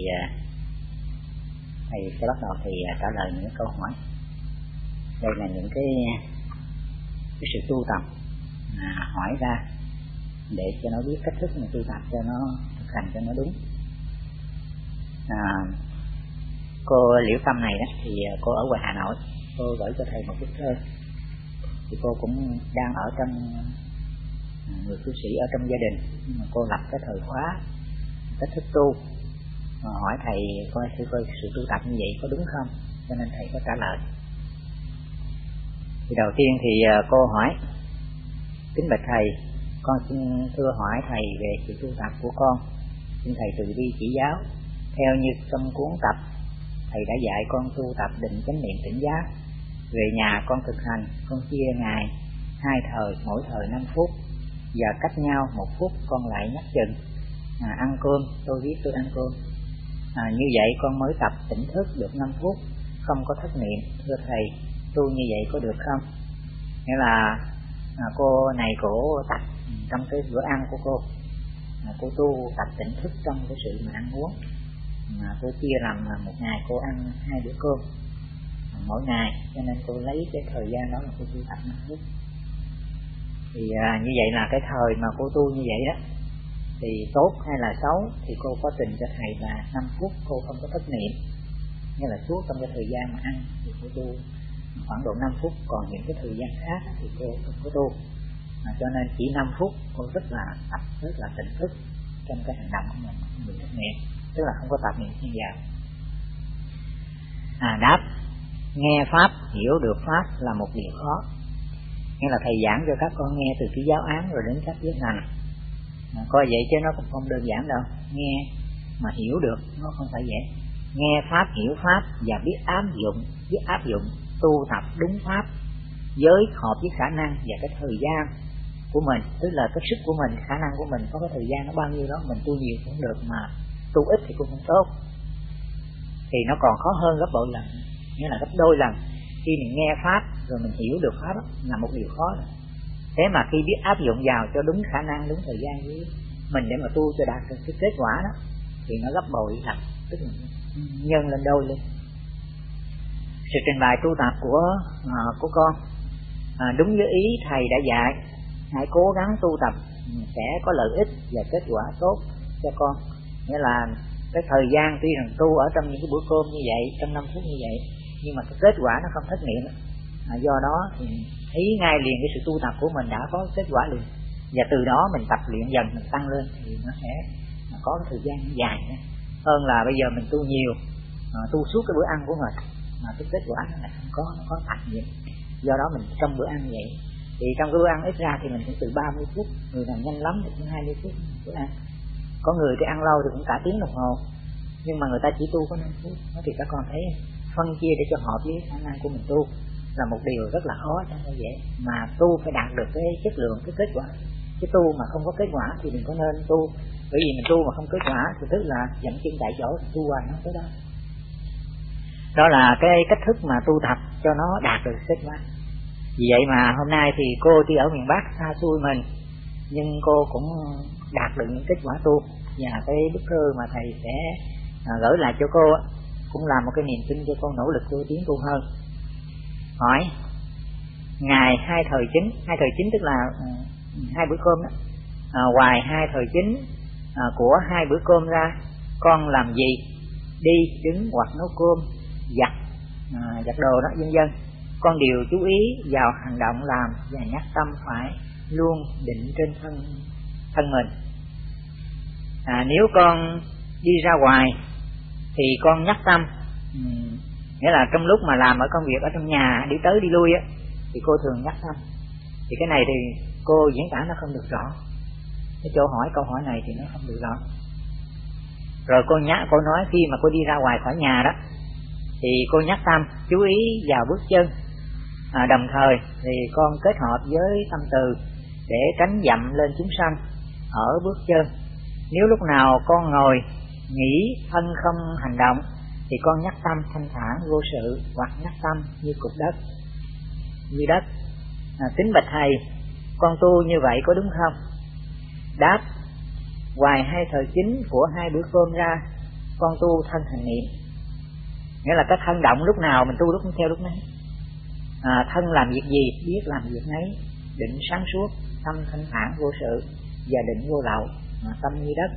thầy sẽ bắt đầu thì trả lời những câu hỏi. Đây là những cái cái sự tu tập mà hỏi ra để cho nó biết cách thức mà tu tập cho nó thực hành cho nó đúng. À, cô Liễu Tâm này đó thì cô ở ngoài Hà Nội, cô gửi cho thầy một bức thơ. Thì cô cũng đang ở trong người cư sĩ ở trong gia đình, nhưng mà cô lập cái thời khóa cách thức tu, mà hỏi thầy coi thử coi sự tu tập như vậy có đúng không, cho nên thầy có trả lời. Thì đầu tiên thì cô hỏi: kính bạch thầy, con xin thưa hỏi thầy về sự tu tập của con, xin thầy từ bi chỉ giáo. Theo như trong cuốn tập thầy đã dạy con tu tập định chánh niệm tỉnh giác. Về nhà con thực hành, con chia ngày hai thời, mỗi thời năm phút, và cách nhau một phút con lại nhắc chừng. À, ăn cơm, tôi biết tôi ăn cơm. À, như vậy con mới tập tỉnh thức được năm phút, không có thất niệm. Thưa thầy, tu như vậy có được không? Nghĩa là à, cô này cổ tập trong cái bữa ăn của cô, à, cô tu tập tỉnh thức trong cái sự mà ăn uống. Mà cô chia làm một ngày cô ăn hai bữa cơm mỗi ngày, cho nên cô lấy cái thời gian đó là cô tu tập năm phút. Thì à, như vậy là cái thời mà cô tu như vậy đó thì tốt hay là xấu thì cô có trình cho thầy là năm phút cô không có thất niệm, như là suốt trong cái thời gian mà ăn thì cô tu khoảng độ năm phút, còn những cái thời gian khác thì cô không có tu. À, cho nên chỉ năm phút cô rất là tập, rất là tỉnh thức trong cái hành động của mình, không bị thất niệm, tức là không có tập niệm xen vào. À, đáp: nghe pháp, hiểu được pháp là một điều khó. Nghĩa là thầy giảng cho các con nghe từ cái giáo án rồi đến các giới hành, à, coi vậy chứ nó cũng không đơn giản đâu. Nghe mà hiểu được nó không phải dễ. Nghe pháp, hiểu pháp và biết áp dụng, biết áp dụng tu tập đúng pháp với hợp với khả năng và cái thời gian của mình, tức là cái sức của mình, khả năng của mình có cái thời gian nó bao nhiêu đó, mình tu nhiều cũng được mà tu ít thì cũng không tốt, thì nó còn khó hơn gấp bội lần, nghĩa là gấp đôi lần. Khi mình nghe pháp rồi mình hiểu được pháp đó, là một điều khó rồi. Thế mà khi biết áp dụng vào cho đúng khả năng, đúng thời gian với mình để mà tu cho đạt được cái kết quả đó thì nó gấp bội lần, tức là nhân lên đôi lên. Sự trình bày tu tập của à, của con à, đúng với ý thầy đã dạy, hãy cố gắng tu tập sẽ có lợi ích và kết quả tốt cho con. Nghĩa là cái thời gian tuy rằng tu ở trong những cái bữa cơm như vậy, trong năm phút như vậy, nhưng mà cái kết quả nó không thất niệm. À, do đó thì thấy ngay liền cái sự tu tập của mình đã có kết quả liền, và từ đó mình tập luyện dần, mình tăng lên thì nó sẽ có cái thời gian dài nữa. Hơn là bây giờ mình tu nhiều, à, tu suốt cái bữa ăn của mình mà cái kết quả nó lại không có, nó có tập gì. Do đó mình trong bữa ăn vậy thì trong cái bữa ăn ít ra thì mình cũng từ ba mươi phút, người nào nhanh lắm thì cũng hai mươi phút bữa ăn. Có người thì ăn lâu thì cũng cả tiếng đồng hồ, nhưng mà người ta chỉ tu có năm phút. Đó thì các con thấy phân chia để cho hợp với khả năng của mình tu là một điều rất là khó, chẳng phải dễ. Mà tu phải đạt được cái chất lượng, cái kết quả. Cái tu mà không có kết quả thì đừng có nên tu, bởi vì mình tu mà không kết quả thì tức là dậm chân tại chỗ, tu hoài nó tới đó. Đó là cái cách thức mà tu tập cho nó đạt được kết quả. Vì vậy mà hôm nay thì cô tuy ở miền Bắc xa xôi mình, nhưng cô cũng đạt được những kết quả tu. Và cái bức thư mà thầy sẽ à, gửi lại cho cô cũng là một cái niềm tin cho con nỗ lực tu tiến tu hơn. Hỏi: ngày hai thời chính, hai thời chính tức là uh, hai bữa cơm đó, à, ngoài hai thời chính à, của hai bữa cơm ra, con làm gì? Đi, đứng hoặc nấu cơm, giặt, à, giặt đồ đó, vân vân. Con đều chú ý vào hành động làm và nhắc tâm phải luôn định trên thân thân mình. À, nếu con đi ra ngoài thì con nhắc tâm, uhm, nghĩa là trong lúc mà làm ở công việc ở trong nhà đi tới đi lui á, thì cô thường nhắc tâm. Thì cái này thì cô diễn tả nó không được rõ, cái chỗ hỏi câu hỏi này thì nó không được rõ. Rồi cô nhắc, cô nói khi mà cô đi ra ngoài khỏi nhà đó thì cô nhắc tâm chú ý vào bước chân, à, đồng thời thì con kết hợp với tâm từ để tránh dậm lên chúng sanh ở bước chân. Nếu lúc nào con ngồi nghỉ thân không hành động thì con nhắc tâm thanh thản vô sự, hoặc nhắc tâm như cục đất, như đất. À, kính bạch thầy, con tu như vậy có đúng không? Đáp: ngoài hai thời chính của hai bữa cơm ra, con tu thân hành niệm. Nghĩa là cái thân động lúc nào mình tu lúc theo lúc nấy. À, thân làm việc gì biết làm việc nấy, định sáng suốt, tâm thanh thản vô sự và định vô lậu, à, tâm như đất.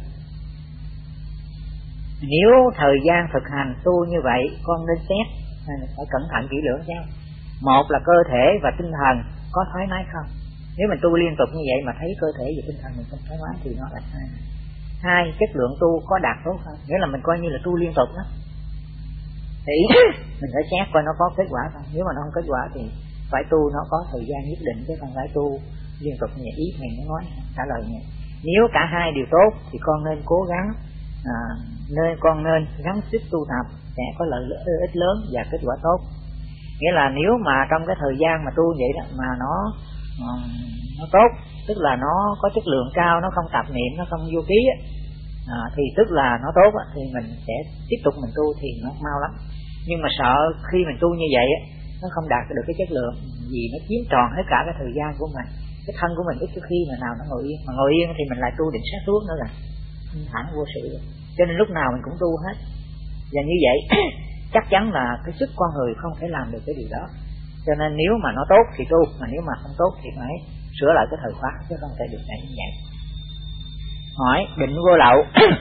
Nếu thời gian thực hành tu như vậy, con nên xét, phải cẩn thận kỹ lưỡng xem. Một là cơ thể và tinh thần có thoải mái không. Nếu mình tu liên tục như vậy mà thấy cơ thể và tinh thần mình không thoải mái thì nó là sai. Hai, chất lượng tu có đạt tốt không. Nghĩa là mình coi như là tu liên tục đó, thì mình phải xét coi nó có kết quả không. Nếu mà nó không kết quả thì phải tu nó có thời gian nhất định, chứ không phải tu liên tục như vậy. Ý thầy nó nói trả lời như vậy. Nếu cả hai đều tốt thì con nên cố gắng, à, nên con nên gắng sức tu tập sẽ có lợi ích lớn và kết quả tốt. Nghĩa là nếu mà trong cái thời gian mà tu vậy đó mà nó uh, nó tốt, tức là nó có chất lượng cao, nó không tạp niệm, nó không vô ký á, à, thì tức là nó tốt á, thì mình sẽ tiếp tục mình tu thì nó mau lắm. Nhưng mà sợ khi mình tu như vậy á, nó không đạt được cái chất lượng, vì nó chiếm tròn hết cả cái thời gian của mình. Cái thân của mình ít khi mà nào nó ngồi yên, mà ngồi yên thì mình lại tu định sát suốt nữa rồi, thẳng vô sự. Cho nên lúc nào mình cũng tu hết. Và như vậy chắc chắn là cái sức con người không thể làm được cái điều đó. Cho nên nếu mà nó tốt thì tu, mà nếu mà không tốt thì phải sửa lại cái thời khóa, chứ không thể được như vậy. Hỏi định vô lậu.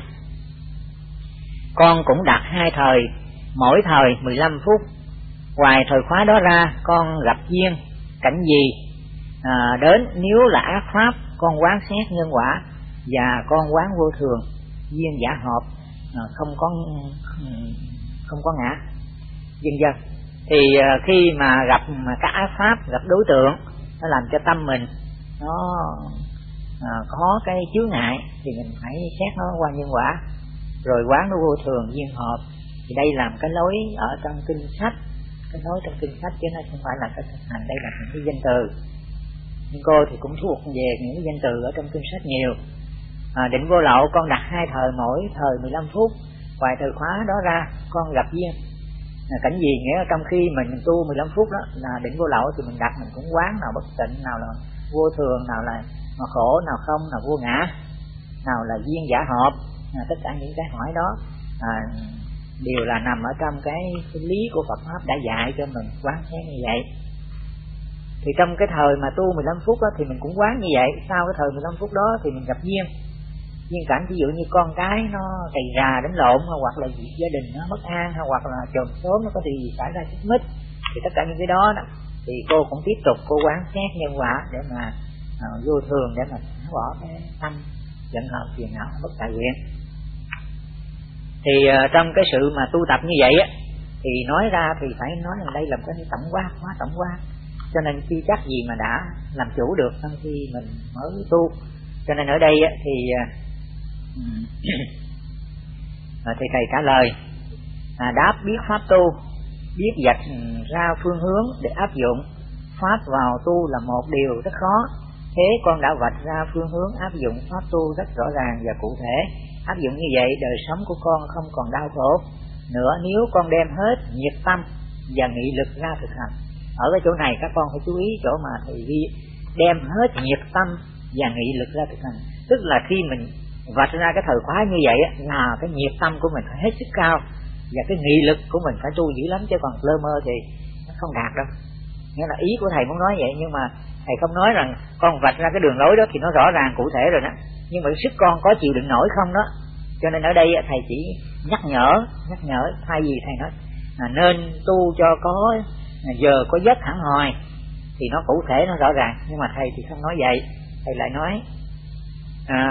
Con cũng đặt hai thời, mỗi thời mười lăm phút. Ngoài thời khóa đó ra, con gặp duyên cảnh gì à, đến, nếu là ác pháp con quán xét nhân quả, và con quán vô thường duyên giả hợp, à, không có không có ngã dần dần. Thì à, khi mà gặp mà các ác pháp, gặp đối tượng nó làm cho tâm mình nó à, có cái chướng ngại, thì mình phải xét nó qua nhân quả, rồi quán nó vô thường duyên hợp. Thì đây làm cái lối ở trong kinh sách, cái lối trong kinh sách chứ nó không phải là cái thực hành. Đây là những cái danh từ, nhưng cô thì cũng thuộc về những cái danh từ ở trong kinh sách nhiều. À, định vô lậu con đặt hai thời, mỗi thời mười lăm phút. Ngoài thời khóa đó ra con gặp duyên à, cảnh gì, nghĩa là trong khi mình, mình tu mười lăm phút đó là định vô lậu, thì mình đặt mình cũng quán nào bất tịnh, nào là vô thường, nào là mà khổ, nào không, nào vô ngã, nào là duyên giả hợp. À, tất cả những cái hỏi đó à, đều là nằm ở trong cái, cái lý của Phật pháp đã dạy cho mình quán xét như vậy. Thì trong cái thời mà tu mười lăm phút đó, thì mình cũng quán như vậy. Sau cái thời mười lăm phút đó thì mình gặp duyên duyên cảnh, ví dụ như con cái nó cày rà đánh lộn, hoặc là việc gia đình nó bất an, hoặc là chòm xóm nó có gì xảy ra xích mích, thì tất cả những cái đó, đó thì cô cũng tiếp tục cô quán xét nhân quả để mà à, vô thường, để mà xóa bỏ cái tâm giận hờn phiền não bất tại nguyện. Thì uh, trong cái sự mà tu tập như vậy á, thì nói ra thì phải nói là đây là cái tổng quát, quá tổng quát. Cho nên khi chắc gì mà đã làm chủ được trong khi mình mới tu. Cho nên ở đây á, thì uh, thì thầy trả lời à, đáp biết pháp tu, biết vạch ra phương hướng để áp dụng pháp vào tu là một điều rất khó. Thế con đã vạch ra phương hướng áp dụng pháp tu rất rõ ràng và cụ thể. Áp dụng như vậy đời sống của con không còn đau khổ nữa nếu con đem hết nhiệt tâm và nghị lực ra thực hành. Ở cái chỗ này các con phải chú ý chỗ mà thầy ghi đem hết nhiệt tâm và nghị lực ra thực hành. Tức là khi mình vạch ra cái thời khóa như vậy là cái nhiệt tâm của mình phải hết sức cao, và cái nghị lực của mình phải tu dữ lắm, chứ còn lơ mơ thì nó không đạt đâu. Nghĩa là ý của thầy muốn nói vậy, nhưng mà thầy không nói rằng con vạch ra cái đường lối đó thì nó rõ ràng cụ thể rồi đó, nhưng mà sức con có chịu đựng nổi không đó. Cho nên ở đây thầy chỉ nhắc nhở, nhắc nhở thay vì thầy nói à, nên tu cho có giờ có giấc hẳn hoi, thì nó cụ thể, nó rõ ràng. Nhưng mà thầy thì không nói vậy, thầy lại nói à,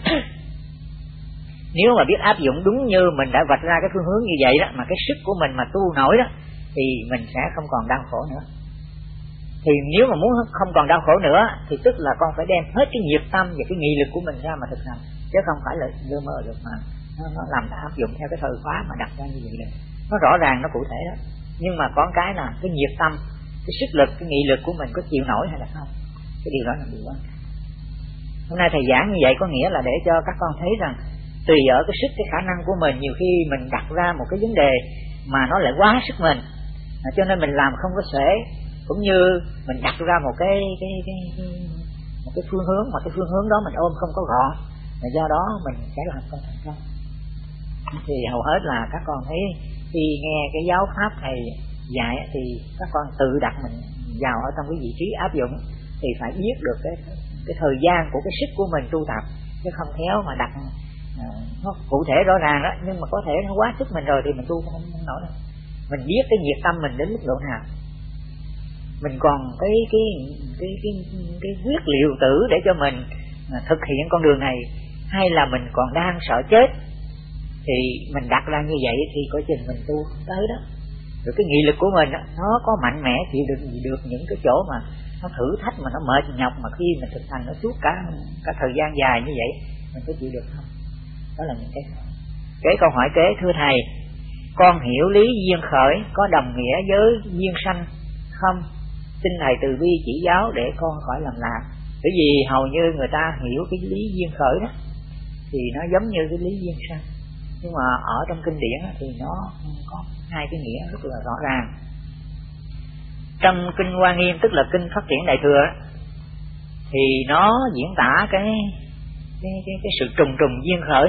nếu mà biết áp dụng đúng như mình đã vạch ra cái phương hướng như vậy đó, mà cái sức của mình mà tu nổi đó, thì mình sẽ không còn đau khổ nữa. Thì nếu mà muốn không còn đau khổ nữa thì tức là con phải đem hết cái nhiệt tâm và cái nghị lực của mình ra mà thực hành, chứ không phải là lơ mơ được mà nó, nó làm ta áp dụng theo cái thời khóa mà đặt ra như vậy được. Nó rõ ràng, nó cụ thể đó, nhưng mà có cái là cái nhiệt tâm, cái sức lực, cái nghị lực của mình có chịu nổi hay là không. Cái điều đó là điều quan trọng. Hôm nay thầy giảng như vậy có nghĩa là để cho các con thấy rằng tùy ở cái sức, cái khả năng của mình. Nhiều khi mình đặt ra một cái vấn đề mà nó lại quá sức mình, à, cho nên mình làm không có xuể, cũng như mình đặt ra một cái cái cái, cái một cái phương hướng mà cái phương hướng đó mình ôm không có gọn, và do đó mình sẽ làm không thành công. Thì hầu hết là các con thấy khi nghe cái giáo pháp thầy dạy thì các con tự đặt mình vào ở trong cái vị trí áp dụng, thì phải biết được cái cái thời gian của cái sức của mình tu tập, chứ không khéo mà đặt uh, nó cụ thể rõ ràng đó, nhưng mà có thể nó quá sức mình rồi thì mình tu không, không nổi đâu. Mình biết cái nhiệt tâm mình đến mức độ nào, mình còn cái cái cái cái cái quyết liệu tử để cho mình uh, thực hiện con đường này, hay là mình còn đang sợ chết, thì mình đặt ra như vậy thì có chừng mình tu không tới đó. Rồi cái nghị lực của mình đó, nó có mạnh mẽ chịu được được những cái chỗ mà nó thử thách mà nó mệt nhọc, mà khi mình thực hành nó suốt cả cả thời gian dài như vậy mình có chịu được không? Đó là những cái cái câu hỏi kế. Thưa thầy, con hiểu lý duyên khởi có đồng nghĩa với duyên sanh không? Xin thầy từ bi chỉ giáo để con khỏi làm lạc. Bởi vì hầu như người ta hiểu cái lý duyên khởi đó thì nó giống như cái lý duyên sanh, nhưng mà ở trong kinh điển thì nó có hai cái nghĩa rất là rõ ràng. Trong kinh Hoa Nghiêm, tức là kinh Phát Triển Đại Thừa, thì nó diễn tả cái cái cái, cái sự trùng trùng duyên khởi.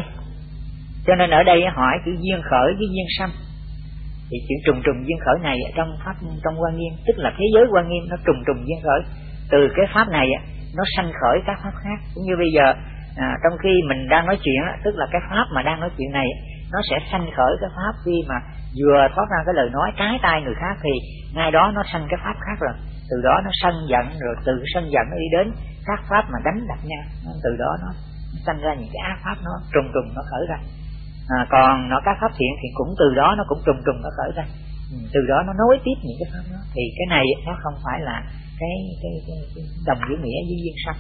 Cho nên ở đây hỏi chữ duyên khởi với duyên sanh, thì chữ trùng trùng duyên khởi này trong pháp trong Hoa Nghiêm, tức là thế giới Hoa Nghiêm nó trùng trùng duyên khởi. Từ cái pháp này nó sanh khởi các pháp khác. Cũng như bây giờ à, trong khi mình đang nói chuyện, tức là cái pháp mà đang nói chuyện này nó sẽ sanh khởi cái pháp khi mà vừa thoát ra cái lời nói trái tai người khác, thì ngay đó nó sanh cái pháp khác rồi. Từ đó nó sân giận, rồi từ sân giận nó đi đến các pháp mà đánh đập nhau, từ đó nó sanh ra những cái ác pháp, nó trùng trùng nó khởi ra. À, còn nó các pháp thiện thì cũng từ đó nó cũng trùng trùng nó khởi ra, ừ, từ đó nó nối tiếp những cái pháp đó. Thì cái này nó không phải là cái cái, cái, cái đồng nghĩa nghĩa với duyên sanh.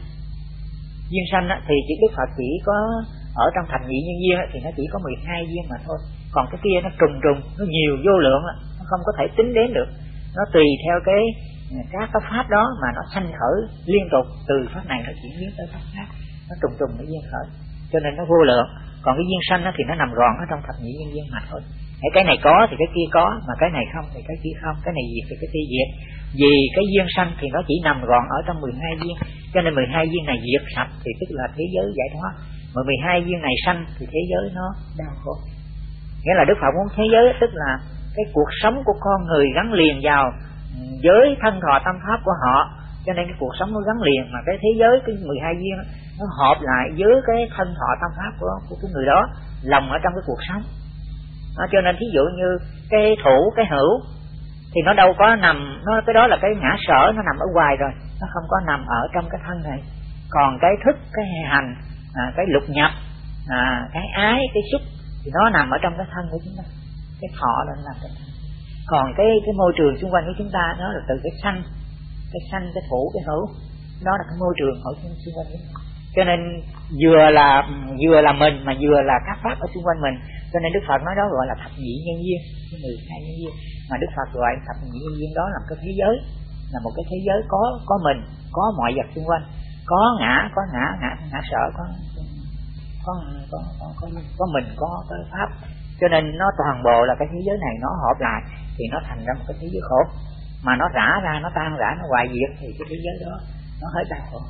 Duyên sanh thì chỉ Đức Phật chỉ có ở trong thập nhị nhân duyên thì nó chỉ có mười hai duyên mà thôi. Còn cái kia nó trùng trùng, nó nhiều vô lượng, nó không có thể tính đến được. Nó tùy theo cái các cái pháp đó mà nó sanh khởi liên tục, từ pháp này nó chuyển biến tới pháp khác, nó trùng trùng nó duyên khởi, cho nên nó vô lượng. Còn cái duyên sanh thì nó nằm gọn ở trong thập nhị nhân duyên mà thôi. Cái này có thì cái kia có, mà cái này không thì cái kia không, cái này diệt thì cái kia diệt. Vì cái duyên sanh thì nó chỉ nằm gọn ở trong mười hai duyên, cho nên mười hai duyên này diệt sạch thì tức là thế giới giải thoát. Mà mười hai duyên này sanh thì thế giới nó đau khổ. Nghĩa là Đức Phật muốn thế giới tức là cái cuộc sống của con người gắn liền vào với thân thọ tâm pháp của họ, cho nên cái cuộc sống nó gắn liền, mà cái thế giới cái mười hai duyên nó hợp lại với cái thân thọ tâm pháp của của cái người đó, lòng ở trong cái cuộc sống. Đó, cho nên thí dụ như cái thủ, cái hữu thì nó đâu có nằm, nó cái đó là cái ngã sở, nó nằm ở ngoài rồi, nó không có nằm ở trong cái thân này. Còn cái thức, cái hành, à, cái lục nhập, à, cái ái, cái xúc thì nó nằm ở trong cái thân của chúng ta, cái thọ là nó nằm trong thân. Còn cái cái môi trường xung quanh của chúng ta nó là từ cái sanh, cái sanh, cái thủ, cái hữu, đó là cái môi trường ở xung quanh chúng ta. Cho nên vừa là vừa là mình mà vừa là các pháp ở xung quanh mình, cho nên Đức Phật nói đó gọi là thập nhị nhân duyên, cái mười hai nhân duyên. Mà Đức Phật gọi thập nhị nhân duyên đó là một cái thế giới, là một cái thế giới có có mình, có mọi vật xung quanh, có ngã, có ngã ngã ngã sở, có có có có có, có mình, có cái pháp. Cho nên nó toàn bộ là cái thế giới này nó hợp lại thì nó thành ra một cái thế giới khổ. Mà nó rã ra, nó tan rã, nó hoại diệt thì cái thế giới đó nó hết đau khổ.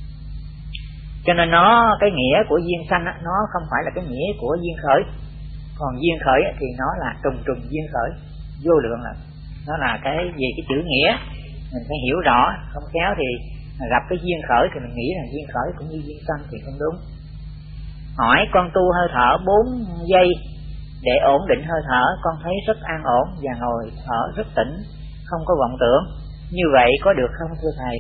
Cho nên nó cái nghĩa của duyên sanh nó không phải là cái nghĩa của duyên khởi. Còn duyên khởi thì nó là trùng trùng duyên khởi, vô lượng, là nó là cái gì cái chữ nghĩa mình phải hiểu rõ, không khéo thì gặp cái duyên khởi thì mình nghĩ là duyên khởi cũng như duyên sanh thì không đúng. Hỏi con tu hơi thở bốn giây để ổn định hơi thở, con thấy rất an ổn và ngồi thở rất tĩnh, không có vọng tưởng, như vậy có được không thưa thầy?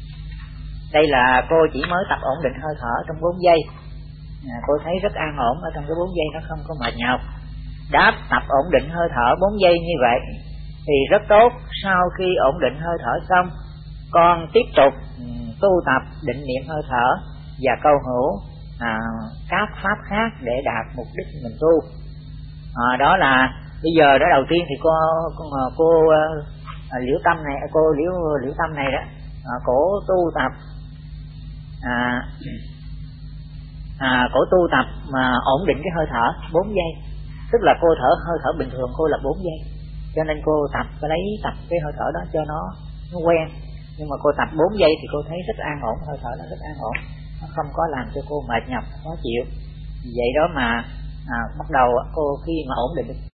Đây là cô chỉ mới tập ổn định hơi thở trong bốn giây, à, cô thấy rất an ổn ở trong cái bốn giây, nó không có mệt nhọc. Đã tập ổn định hơi thở bốn giây như vậy thì rất tốt. Sau khi ổn định hơi thở xong, con tiếp tục tu tập định niệm hơi thở và câu hữu à, các pháp khác để đạt mục đích mình tu. À, đó là bây giờ đó đầu tiên thì cô cô, cô à, Liễu Tâm này, cô Liễu Liễu Tâm này đó, à, cổ tu tập à, à, cổ tu tập mà ổn định cái hơi thở bốn giây, tức là cô thở hơi thở bình thường cô là bốn giây, cho nên cô tập cái lấy tập cái hơi thở đó cho nó nó quen. Nhưng mà cô tập bốn giây thì cô thấy rất an ổn, hơi thở nó rất an ổn, nó không có làm cho cô mệt nhọc khó chịu. Vậy đó mà à, bắt đầu cô khi mà ổn định